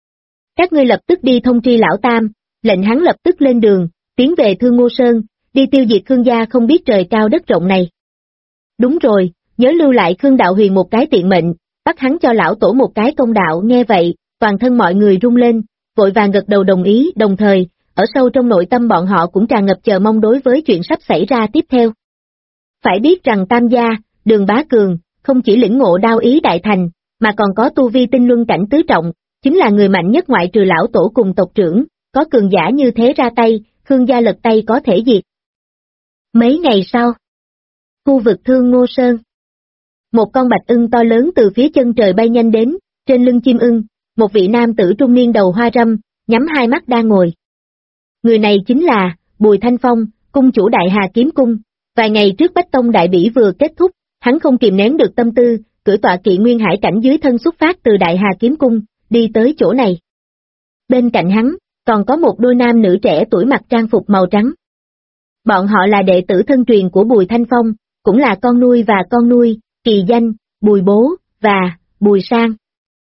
Các ngươi lập tức đi thông tri lão Tam, lệnh hắn lập tức lên đường, tiến về Thương Ngô Sơn, đi tiêu diệt Khương gia không biết trời cao đất rộng này. Đúng rồi, nhớ lưu lại Khương Đạo Huyền một cái tiện mệnh, bắt hắn cho lão tổ một cái công đạo. Nghe vậy, toàn thân mọi người rung lên, vội vàng gật đầu đồng ý, đồng thời, ở sâu trong nội tâm bọn họ cũng tràn ngập chờ mong đối với chuyện sắp xảy ra tiếp theo. Phải biết rằng Tam gia, Đường Bá Cường, không chỉ lĩnh ngộ đao ý đại thành, mà còn có tu vi tinh luân cảnh tứ trọng, chính là người mạnh nhất ngoại trừ lão tổ cùng tộc trưởng, có cường giả như thế ra tay, Khương gia lật tay có thể diệt. Mấy ngày sau, khu vực Thương Ngô Sơn, một con bạch ưng to lớn từ phía chân trời bay nhanh đến, trên lưng chim ưng, một vị nam tử trung niên đầu hoa râm, nhắm hai mắt đang ngồi. Người này chính là Bùi Thanh Phong, cung chủ Đại Hà Kiếm Cung. Vài ngày trước Bách Tông Đại Bỉ vừa kết thúc, hắn không kìm nén được tâm tư, cưỡi tọa kỵ Nguyên Hải cảnh dưới thân xuất phát từ Đại Hà Kiếm Cung, đi tới chỗ này. Bên cạnh hắn, còn có một đôi nam nữ trẻ tuổi mặc trang phục màu trắng. Bọn họ là đệ tử thân truyền của Bùi Thanh Phong, cũng là con nuôi và con nuôi, kỳ danh, Bùi Bố, và Bùi Sang.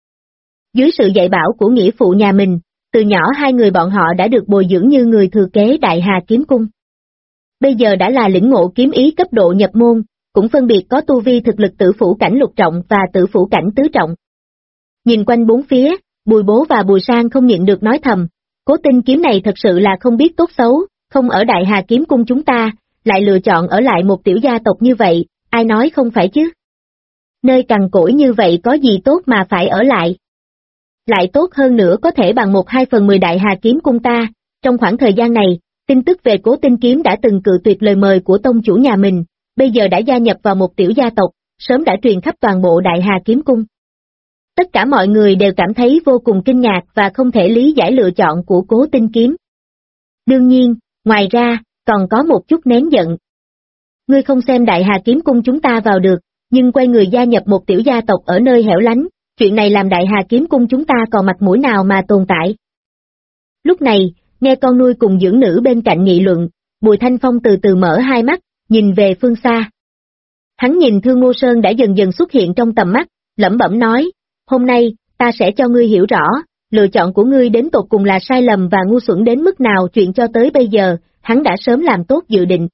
Dưới sự dạy bảo của nghĩa phụ nhà mình, từ nhỏ hai người bọn họ đã được bồi dưỡng như người thừa kế Đại Hà Kiếm Cung. Bây giờ đã là lĩnh ngộ kiếm ý cấp độ nhập môn, cũng phân biệt có tu vi thực lực tử phủ cảnh lục trọng và tử phủ cảnh tứ trọng. Nhìn quanh bốn phía, Bùi Bố và Bùi Sang không nhịn được nói thầm, Cố Tinh kiếm này thật sự là không biết tốt xấu, không ở Đại Hà Kiếm Cung chúng ta, lại lựa chọn ở lại một tiểu gia tộc như vậy, ai nói không phải chứ? Nơi cằn cỗi như vậy có gì tốt mà phải ở lại? Lại tốt hơn nữa có thể bằng 1/2/10 Đại Hà Kiếm Cung ta, trong khoảng thời gian này, tin tức về Cố Tinh kiếm đã từng cự tuyệt lời mời của tông chủ nhà mình, bây giờ đã gia nhập vào một tiểu gia tộc, sớm đã truyền khắp toàn bộ Đại Hà Kiếm Cung. Tất cả mọi người đều cảm thấy vô cùng kinh ngạc và không thể lý giải lựa chọn của Cố Tinh kiếm. Đương nhiên, ngoài ra, còn có một chút nén giận. Ngươi không xem Đại Hà Kiếm Cung chúng ta vào được, nhưng quay người gia nhập một tiểu gia tộc ở nơi hẻo lánh, chuyện này làm Đại Hà Kiếm Cung chúng ta còn mặt mũi nào mà tồn tại. Lúc này, nghe con nuôi cùng dưỡng nữ bên cạnh nghị luận, Bùi Thanh Phong từ từ mở hai mắt, nhìn về phương xa. Hắn nhìn Thương Ngô Sơn đã dần dần xuất hiện trong tầm mắt, lẩm bẩm nói, hôm nay, ta sẽ cho ngươi hiểu rõ, lựa chọn của ngươi đến tột cùng là sai lầm và ngu xuẩn đến mức nào. Chuyện cho tới bây giờ, hắn đã sớm làm tốt dự định.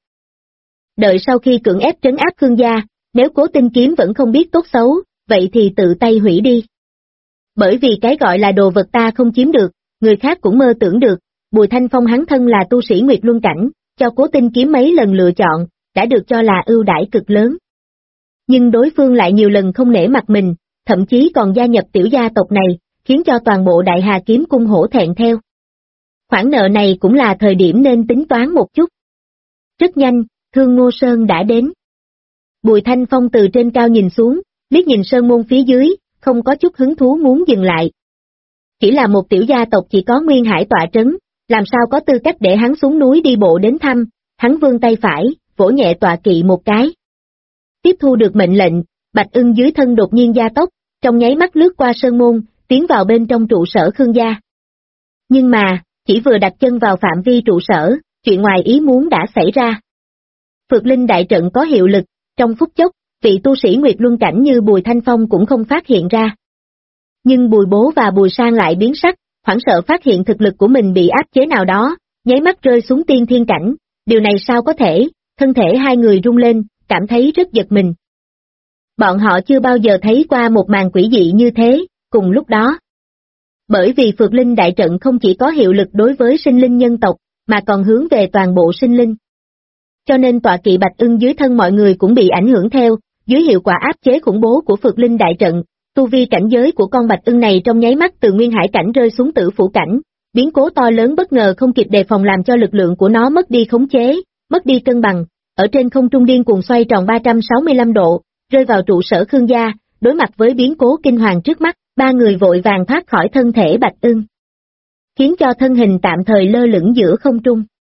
Đợi sau khi cưỡng ép trấn áp Khương gia, nếu Cố Tinh Kiếm vẫn không biết tốt xấu, vậy thì tự tay hủy đi. Bởi vì cái gọi là đồ vật ta không chiếm được, người khác cũng mơ tưởng được, Bùi Thanh Phong hắn thân là tu sĩ Nguyệt Luân Cảnh, cho Cố Tinh Kiếm mấy lần lựa chọn, đã được cho là ưu đãi cực lớn. Nhưng đối phương lại nhiều lần không nể mặt mình, thậm chí còn gia nhập tiểu gia tộc này, khiến cho toàn bộ Đại Hà Kiếm Cung hổ thẹn theo. Khoản nợ này cũng là thời điểm nên tính toán một chút. Rất nhanh, Thương Ngô Sơn đã đến. Bùi Thanh Phong từ trên cao nhìn xuống, liếc nhìn sơn môn phía dưới, không có chút hứng thú muốn dừng lại. Chỉ là một tiểu gia tộc chỉ có Nguyên Hải tọa trấn, làm sao có tư cách để hắn xuống núi đi bộ đến thăm, hắn vươn tay phải, vỗ nhẹ tọa kỵ một cái. Tiếp thu được mệnh lệnh, Bạch Ưng dưới thân đột nhiên gia tốc, trong nháy mắt lướt qua sơn môn, tiến vào bên trong trụ sở Khương gia. Nhưng mà, chỉ vừa đặt chân vào phạm vi trụ sở, chuyện ngoài ý muốn đã xảy ra. Phược Linh đại trận có hiệu lực, trong phút chốc, vị tu sĩ Nguyệt Luân Cảnh như Bùi Thanh Phong cũng không phát hiện ra. Nhưng Bùi Bố và Bùi Sang lại biến sắc, hoảng sợ phát hiện thực lực của mình bị áp chế nào đó, nháy mắt rơi xuống tiên thiên cảnh, điều này sao có thể, thân thể hai người rung lên, cảm thấy rất giật mình. Bọn họ chưa bao giờ thấy qua một màn quỷ dị như thế, cùng lúc đó. Bởi vì Phược Linh đại trận không chỉ có hiệu lực đối với sinh linh nhân tộc, mà còn hướng về toàn bộ sinh linh. Cho nên tọa kỵ Bạch Ưng dưới thân mọi người cũng bị ảnh hưởng theo, dưới hiệu quả áp chế khủng bố của Phược Linh đại trận, tu vi cảnh giới của con Bạch Ưng này trong nháy mắt từ Nguyên Hải cảnh rơi xuống Tử Phủ cảnh, biến cố to lớn bất ngờ không kịp đề phòng làm cho lực lượng của nó mất đi khống chế, mất đi cân bằng, ở trên không trung điên cuồng xoay tròn 365 độ, rơi vào trụ sở Khương gia, đối mặt với biến cố kinh hoàng trước mắt, ba người vội vàng thoát khỏi thân thể Bạch Ưng, khiến cho thân hình tạm thời lơ lửng giữa không trung.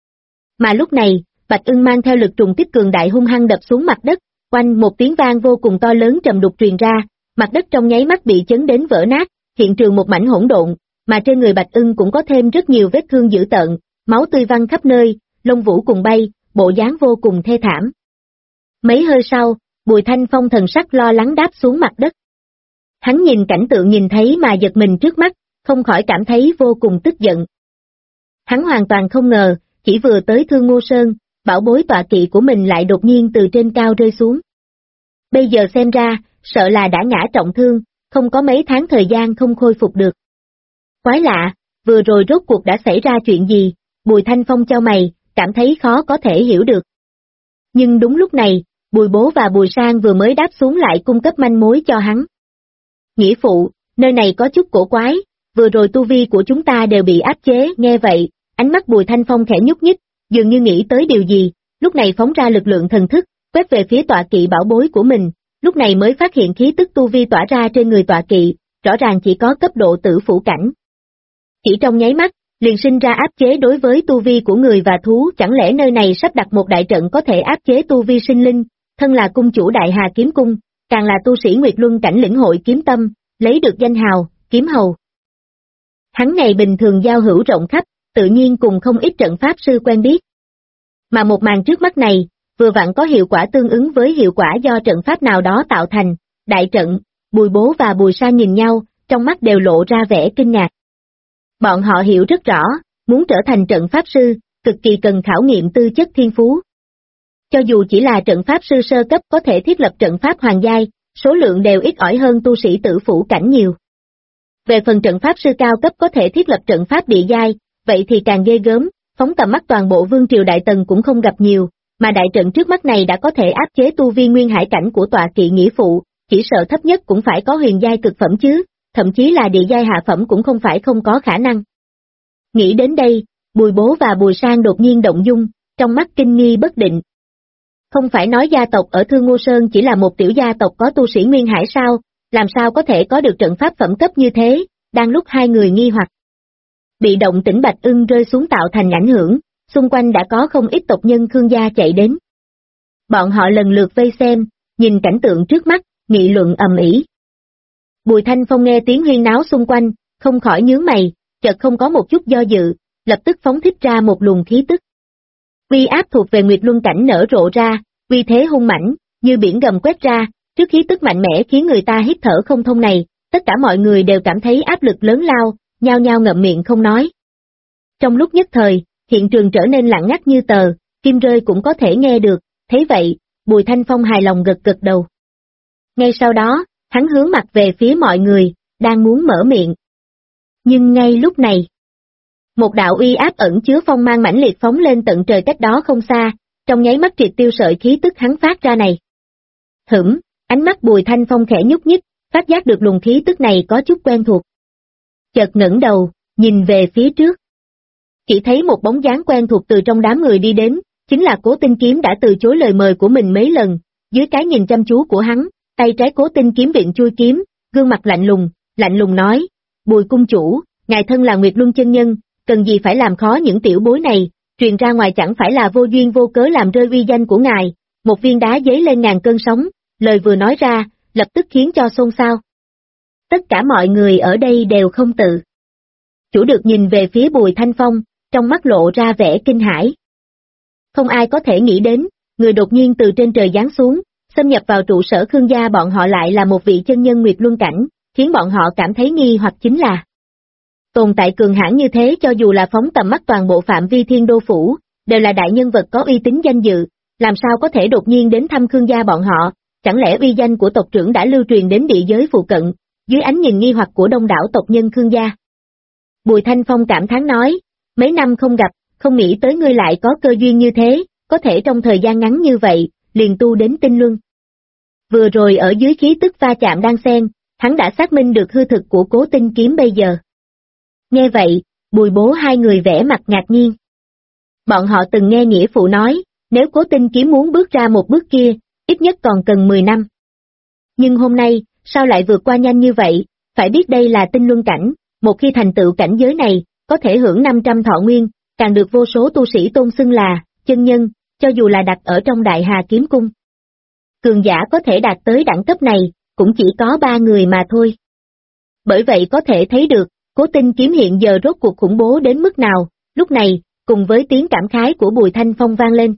Mà lúc này, Bạch Ưng mang theo lực trùng kích cường đại hung hăng đập xuống mặt đất, oanh một tiếng vang vô cùng to lớn trầm đục truyền ra, mặt đất trong nháy mắt bị chấn đến vỡ nát, hiện trường một mảnh hỗn độn, mà trên người Bạch Ưng cũng có thêm rất nhiều vết thương dữ tợn, máu tươi văng khắp nơi, lông vũ cùng bay, bộ dáng vô cùng thê thảm. Mấy hơi sau, Bùi Thanh Phong thần sắc lo lắng đáp xuống mặt đất. Hắn nhìn cảnh tượng nhìn thấy mà giật mình trước mắt, không khỏi cảm thấy vô cùng tức giận. Hắn hoàn toàn không ngờ, chỉ vừa tới Thương Ngô Sơn, bảo bối tọa kỵ của mình lại đột nhiên từ trên cao rơi xuống. Bây giờ xem ra, sợ là đã ngã trọng thương, không có mấy tháng thời gian không khôi phục được. Quái lạ, vừa rồi rốt cuộc đã xảy ra chuyện gì, Bùi Thanh Phong chau mày, cảm thấy khó có thể hiểu được. Nhưng đúng lúc này, Bùi Bố và Bùi Sang vừa mới đáp xuống lại cung cấp manh mối cho hắn. Nghĩa phụ, nơi này có chút cổ quái, vừa rồi tu vi của chúng ta đều bị áp chế, nghe vậy, ánh mắt Bùi Thanh Phong khẽ nhúc nhích, dường như nghĩ tới điều gì, lúc này phóng ra lực lượng thần thức, quét về phía tọa kỵ bảo bối của mình, lúc này mới phát hiện khí tức tu vi tỏa ra trên người tọa kỵ, rõ ràng chỉ có cấp độ Tử Phủ cảnh. Chỉ trong nháy mắt, liền sinh ra áp chế đối với tu vi của người và thú, chẳng lẽ nơi này sắp đặt một đại trận có thể áp chế tu vi sinh linh, thân là cung chủ Đại Hà Kiếm Cung, càng là tu sĩ Nguyệt Luân cảnh lĩnh hội kiếm tâm, lấy được danh hào, kiếm hầu. Hắn ngày bình thường giao hữu rộng khắp, tự nhiên cùng không ít trận pháp sư quen biết. Mà một màn trước mắt này, vừa vặn có hiệu quả tương ứng với hiệu quả do trận pháp nào đó tạo thành, đại trận, Bùi Bố và Bùi Sang nhìn nhau, trong mắt đều lộ ra vẻ kinh ngạc. Bọn họ hiểu rất rõ, muốn trở thành trận pháp sư, cực kỳ cần khảo nghiệm tư chất thiên phú. Cho dù chỉ là trận pháp sư sơ cấp có thể thiết lập trận pháp hoàng giai, số lượng đều ít ỏi hơn tu sĩ Tử Phủ cảnh nhiều. Về phần trận pháp sư cao cấp có thể thiết lập trận pháp địa giai, vậy thì càng ghê gớm, phóng tầm mắt toàn bộ vương triều Đại Tần cũng không gặp nhiều, mà đại trận trước mắt này đã có thể áp chế tu vi nguyên hải cảnh của tọa kỵ nghĩa phụ, chỉ sợ thấp nhất cũng phải có huyền giai cực phẩm chứ, thậm chí là địa giai hạ phẩm cũng không phải không có khả năng. Nghĩ đến đây, Bùi Bố và Bùi Sang đột nhiên động dung, trong mắt kinh nghi bất định. Không phải nói gia tộc ở Thương Ngô Sơn chỉ là một tiểu gia tộc có tu sĩ Nguyên Hải sao, làm sao có thể có được trận pháp phẩm cấp như thế, đang lúc hai người nghi hoặc. Bị động tĩnh Bạch Ưng rơi xuống tạo thành ảnh hưởng, xung quanh đã có không ít tộc nhân Khương gia chạy đến. Bọn họ lần lượt vây xem, nhìn cảnh tượng trước mắt, nghị luận ầm ĩ. Bùi Thanh Phong nghe tiếng huyên náo xung quanh, không khỏi nhướng mày, chợt không có một chút do dự, lập tức phóng thích ra một luồng khí tức. Uy áp thuộc về Nguyệt Luân cảnh nở rộ ra, uy thế hung mãnh, như biển gầm quét ra, trước khí tức mạnh mẽ khiến người ta hít thở không thông này, tất cả mọi người đều cảm thấy áp lực lớn lao, nhao nhao ngậm miệng không nói. Trong lúc nhất thời, hiện trường trở nên lặng ngắt như tờ, kim rơi cũng có thể nghe được, thấy vậy, Bùi Thanh Phong hài lòng gật gật đầu. Ngay sau đó, hắn hướng mặt về phía mọi người, đang muốn mở miệng. Nhưng ngay lúc này, một đạo uy áp ẩn chứa phong mang mãnh liệt phóng lên tận trời cách đó không xa, trong nháy mắt triệt tiêu sợi khí tức hắn phát ra này. Ánh mắt Bùi Thanh Phong khẽ nhúc nhích, phát giác được luồng khí tức này có chút quen thuộc. Chợt ngẩng đầu, nhìn về phía trước. Chỉ thấy một bóng dáng quen thuộc từ trong đám người đi đến, chính là Cố Tinh Kiếm đã từ chối lời mời của mình mấy lần, dưới cái nhìn chăm chú của hắn, tay trái Cố Tinh Kiếm viện chui kiếm, gương mặt lạnh lùng nói, Bùi cung chủ, ngài thân là Nguyệt Luân chân nhân, cần gì phải làm khó những tiểu bối này, truyền ra ngoài chẳng phải là vô duyên vô cớ làm rơi uy danh của ngài, một viên đá dấy lên ngàn cơn sóng, lời vừa nói ra, lập tức khiến cho xôn xao. Tất cả mọi người ở đây đều không tự chủ được nhìn về phía Bùi Thanh Phong, trong mắt lộ ra vẻ kinh hãi. Không ai có thể nghĩ đến, người đột nhiên từ trên trời giáng xuống, xâm nhập vào trụ sở Khương gia bọn họ lại là một vị chân nhân Nguyệt Luân cảnh, khiến bọn họ cảm thấy nghi hoặc chính là tồn tại cường hãn như thế cho dù là phóng tầm mắt toàn bộ phạm vi Thiên Đô Phủ, đều là đại nhân vật có uy tín danh dự, làm sao có thể đột nhiên đến thăm Khương gia bọn họ, chẳng lẽ uy danh của tộc trưởng đã lưu truyền đến địa giới phụ cận, dưới ánh nhìn nghi hoặc của đông đảo tộc nhân Khương gia. Bùi Thanh Phong cảm thán nói, mấy năm không gặp, không nghĩ tới ngươi lại có cơ duyên như thế, có thể trong thời gian ngắn như vậy, liền tu đến tinh luân. Vừa rồi ở dưới khí tức va chạm đan xen, hắn đã xác minh được hư thực của Cố Tinh Kiếm bây giờ. Nghe vậy, Bùi bố hai người vẻ mặt ngạc nhiên. Bọn họ từng nghe nghĩa phụ nói, nếu Cố Tinh Kiếm muốn bước ra một bước kia, ít nhất còn cần 10 năm. Nhưng hôm nay, sao lại vượt qua nhanh như vậy, phải biết đây là tinh luân cảnh, một khi thành tựu cảnh giới này, có thể hưởng 500 thọ nguyên, càng được vô số tu sĩ tôn xưng là chân nhân, cho dù là đặt ở trong Đại Hà Kiếm Cung. Cường giả có thể đạt tới đẳng cấp này, cũng chỉ có 3 người mà thôi. Bởi vậy có thể thấy được, Cố Tinh Kiếm hiện giờ rốt cuộc khủng bố đến mức nào, lúc này, cùng với tiếng cảm khái của Bùi Thanh Phong vang lên.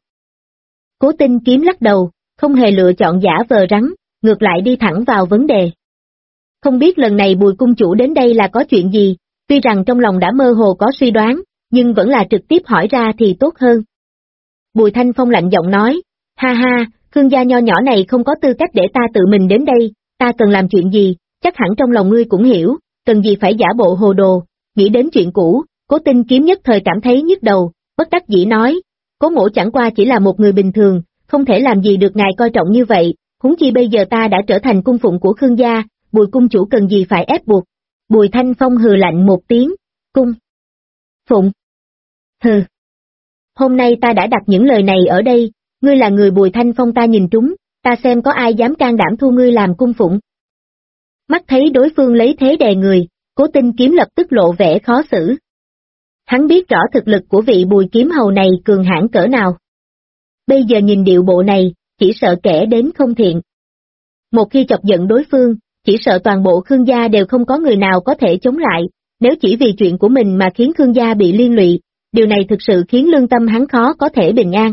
Cố Tinh Kiếm lắc đầu, không hề lựa chọn giả vờ rắn, ngược lại đi thẳng vào vấn đề. Không biết lần này Bùi cung chủ đến đây là có chuyện gì, tuy rằng trong lòng đã mơ hồ có suy đoán, nhưng vẫn là trực tiếp hỏi ra thì tốt hơn. Bùi Thanh Phong lạnh giọng nói, ha ha, Khương gia nho nhỏ này không có tư cách để ta tự mình đến đây, ta cần làm chuyện gì, chắc hẳn trong lòng ngươi cũng hiểu, cần gì phải giả bộ hồ đồ, nghĩ đến chuyện cũ, Cố Tinh Kiếm nhất thời cảm thấy nhức đầu, bất đắc dĩ nói, Cố mỗ chẳng qua chỉ là một người bình thường, không thể làm gì được ngài coi trọng như vậy, huống chi bây giờ ta đã trở thành cung phụng của Khương gia, Bùi cung chủ cần gì phải ép buộc. Bùi Thanh Phong hừ lạnh một tiếng, cung phụng. Hừ. Hôm nay ta đã đặt những lời này ở đây, ngươi là người Bùi Thanh Phong ta nhìn trúng, ta xem có ai dám can đảm thu ngươi làm cung phụng. Mắt thấy đối phương lấy thế đè người, Cố Tinh Kiếm lập tức lộ vẻ khó xử. Hắn biết rõ thực lực của vị Bùi kiếm hầu này cường hãn cỡ nào. Bây giờ nhìn điệu bộ này, chỉ sợ kẻ đến không thiện. Một khi chọc giận đối phương, chỉ sợ toàn bộ Khương gia đều không có người nào có thể chống lại, nếu chỉ vì chuyện của mình mà khiến Khương gia bị liên lụy, điều này thực sự khiến lương tâm hắn khó có thể bình an.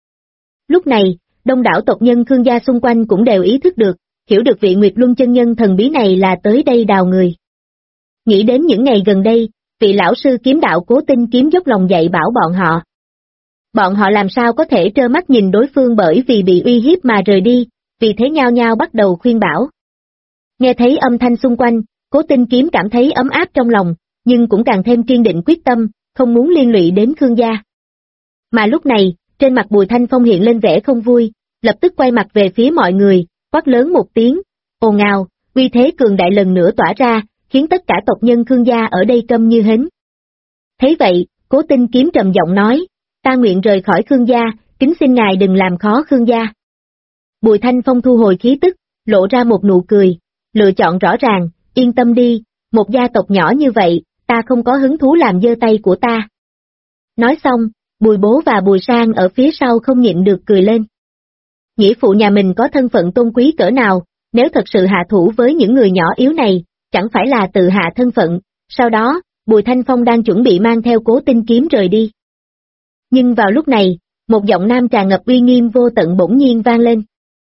Lúc này, đông đảo tộc nhân Khương gia xung quanh cũng đều ý thức được, hiểu được vị Nguyệt Luân chân nhân thần bí này là tới đây đào người. Nghĩ đến những ngày gần đây, vị lão sư kiếm đạo Cố Tinh Kiếm dốc lòng dạy bảo bọn họ. Bọn họ làm sao có thể trơ mắt nhìn đối phương bởi vì bị uy hiếp mà rời đi, vì thế nhao nhao bắt đầu khuyên bảo. Nghe thấy âm thanh xung quanh, Cố Tinh Kiếm cảm thấy ấm áp trong lòng, nhưng cũng càng thêm kiên định quyết tâm, không muốn liên lụy đến Khương gia. Mà lúc này, trên mặt Bùi Thanh Phong hiện lên vẻ không vui, lập tức quay mặt về phía mọi người, quát lớn một tiếng, ồn ào, uy thế cường đại lần nữa tỏa ra, khiến tất cả tộc nhân Khương gia ở đây câm như hến. Thấy vậy, Cố Tinh Kiếm trầm giọng nói, ta nguyện rời khỏi Khương gia, kính xin ngài đừng làm khó Khương gia. Bùi Thanh Phong thu hồi khí tức, lộ ra một nụ cười, lựa chọn rõ ràng, yên tâm đi, một gia tộc nhỏ như vậy, ta không có hứng thú làm dơ tay của ta. Nói xong, Bùi bố và Bùi Sang ở phía sau không nhịn được cười lên. Nghĩa phụ nhà mình có thân phận tôn quý cỡ nào, nếu thật sự hạ thủ với những người nhỏ yếu này, chẳng phải là tự hạ thân phận, sau đó, Bùi Thanh Phong đang chuẩn bị mang theo Cố Tinh Kiếm rời đi. Nhưng vào lúc này, một giọng nam tràn ngập uy nghiêm vô tận bỗng nhiên vang lên.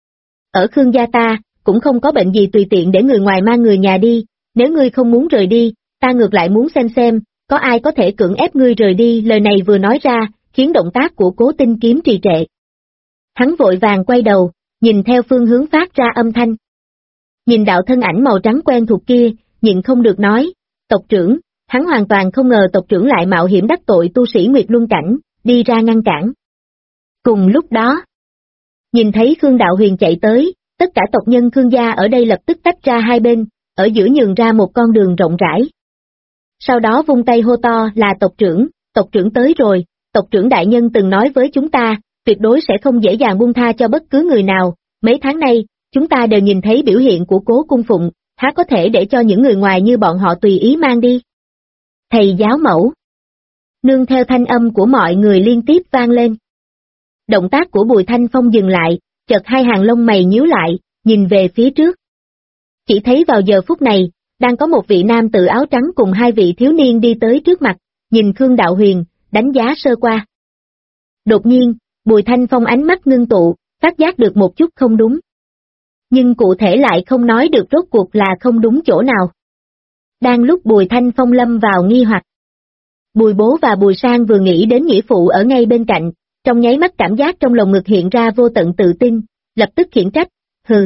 Ở Khương gia ta, cũng không có bệnh gì tùy tiện để người ngoài mang người nhà đi, nếu ngươi không muốn rời đi, ta ngược lại muốn xem, có ai có thể cưỡng ép ngươi rời đi? Lời này vừa nói ra, khiến động tác của Cố Tinh Kiếm trì trệ. Hắn vội vàng quay đầu, nhìn theo phương hướng phát ra âm thanh. Nhìn đạo thân ảnh màu trắng quen thuộc kia, nhịn không được nói, tộc trưởng, hắn hoàn toàn không ngờ tộc trưởng lại mạo hiểm đắc tội tu sĩ Nguyệt Luân Cảnh, đi ra ngăn cản. Cùng lúc đó, nhìn thấy Khương Đạo Huyền chạy tới, tất cả tộc nhân Khương gia ở đây lập tức tách ra hai bên, ở giữa nhường ra một con đường rộng rãi. Sau đó vung tay hô to là tộc trưởng tới rồi, tộc trưởng đại nhân từng nói với chúng ta, tuyệt đối sẽ không dễ dàng buông tha cho bất cứ người nào, mấy tháng nay, chúng ta đều nhìn thấy biểu hiện của Cố Cung Phụng, há có thể để cho những người ngoài như bọn họ tùy ý mang đi. Thầy giáo mẫu. Nương theo thanh âm của mọi người liên tiếp vang lên. Động tác của Bùi Thanh Phong dừng lại, chợt hai hàng lông mày nhíu lại, nhìn về phía trước. Chỉ thấy vào giờ phút này, đang có một vị nam tử áo trắng cùng hai vị thiếu niên đi tới trước mặt, nhìn Khương Đạo Huyền, đánh giá sơ qua. Đột nhiên, Bùi Thanh Phong ánh mắt ngưng tụ, phát giác được một chút không đúng. Nhưng cụ thể lại không nói được rốt cuộc là không đúng chỗ nào. Đang lúc Bùi Thanh Phong lâm vào nghi hoặc. Bùi Bố và Bùi Sang vừa nghĩ đến nghĩa phụ ở ngay bên cạnh, trong nháy mắt cảm giác trong lồng ngực hiện ra vô tận tự tin, lập tức khiển trách, hừ.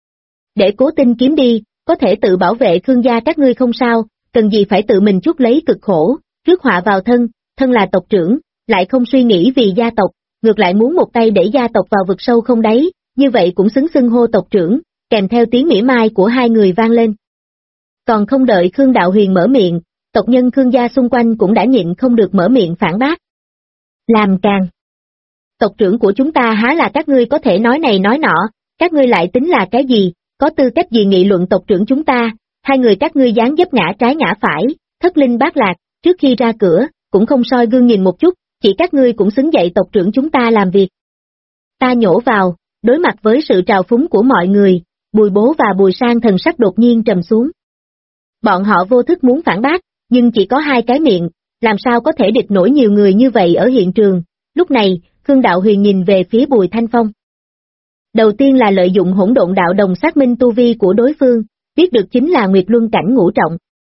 Để Cố Tinh Kiếm đi, có thể tự bảo vệ Khương gia các ngươi không sao, cần gì phải tự mình chuốc lấy cực khổ, rước họa vào thân, thân là tộc trưởng, lại không suy nghĩ vì gia tộc, ngược lại muốn một tay đẩy gia tộc vào vực sâu không đáy, như vậy cũng xứng xưng hô tộc trưởng, kèm theo tiếng mỉa mai của hai người vang lên. Còn không đợi Khương Đạo Huyền mở miệng, tộc nhân Khương gia xung quanh cũng đã nhịn không được mở miệng phản bác. Làm càng. Tộc trưởng của chúng ta há là các ngươi có thể nói này nói nọ, các ngươi lại tính là cái gì, có tư cách gì nghị luận tộc trưởng chúng ta, hai người các ngươi dáng dấp ngã trái ngã phải, thất linh bát lạc, trước khi ra cửa, cũng không soi gương nhìn một chút, chỉ các ngươi cũng xứng dạy tộc trưởng chúng ta làm việc. Ta nhổ vào, đối mặt với sự trào phúng của mọi người, Bùi Bố và Bùi Sang thần sắc đột nhiên trầm xuống. Bọn họ vô thức muốn phản bác, nhưng chỉ có hai cái miệng, làm sao có thể địch nổi nhiều người như vậy ở hiện trường. Lúc này, Khương Đạo Huyền nhìn về phía Bùi Thanh Phong. Đầu tiên là lợi dụng hỗn độn đạo đồng xác minh tu vi của đối phương, biết được chính là Nguyệt Luân Cảnh ngũ trọng.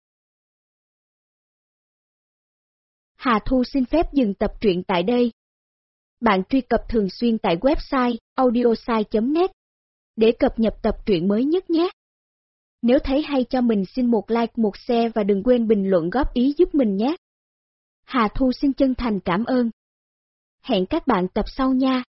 Hà Thu xin phép dừng tập truyện tại đây. Bạn truy cập thường xuyên tại website audiosai.net để cập nhật tập truyện mới nhất nhé. Nếu thấy hay cho mình xin một like, một share và đừng quên bình luận góp ý giúp mình nhé. Hà Thu xin chân thành cảm ơn. Hẹn các bạn tập sau nha.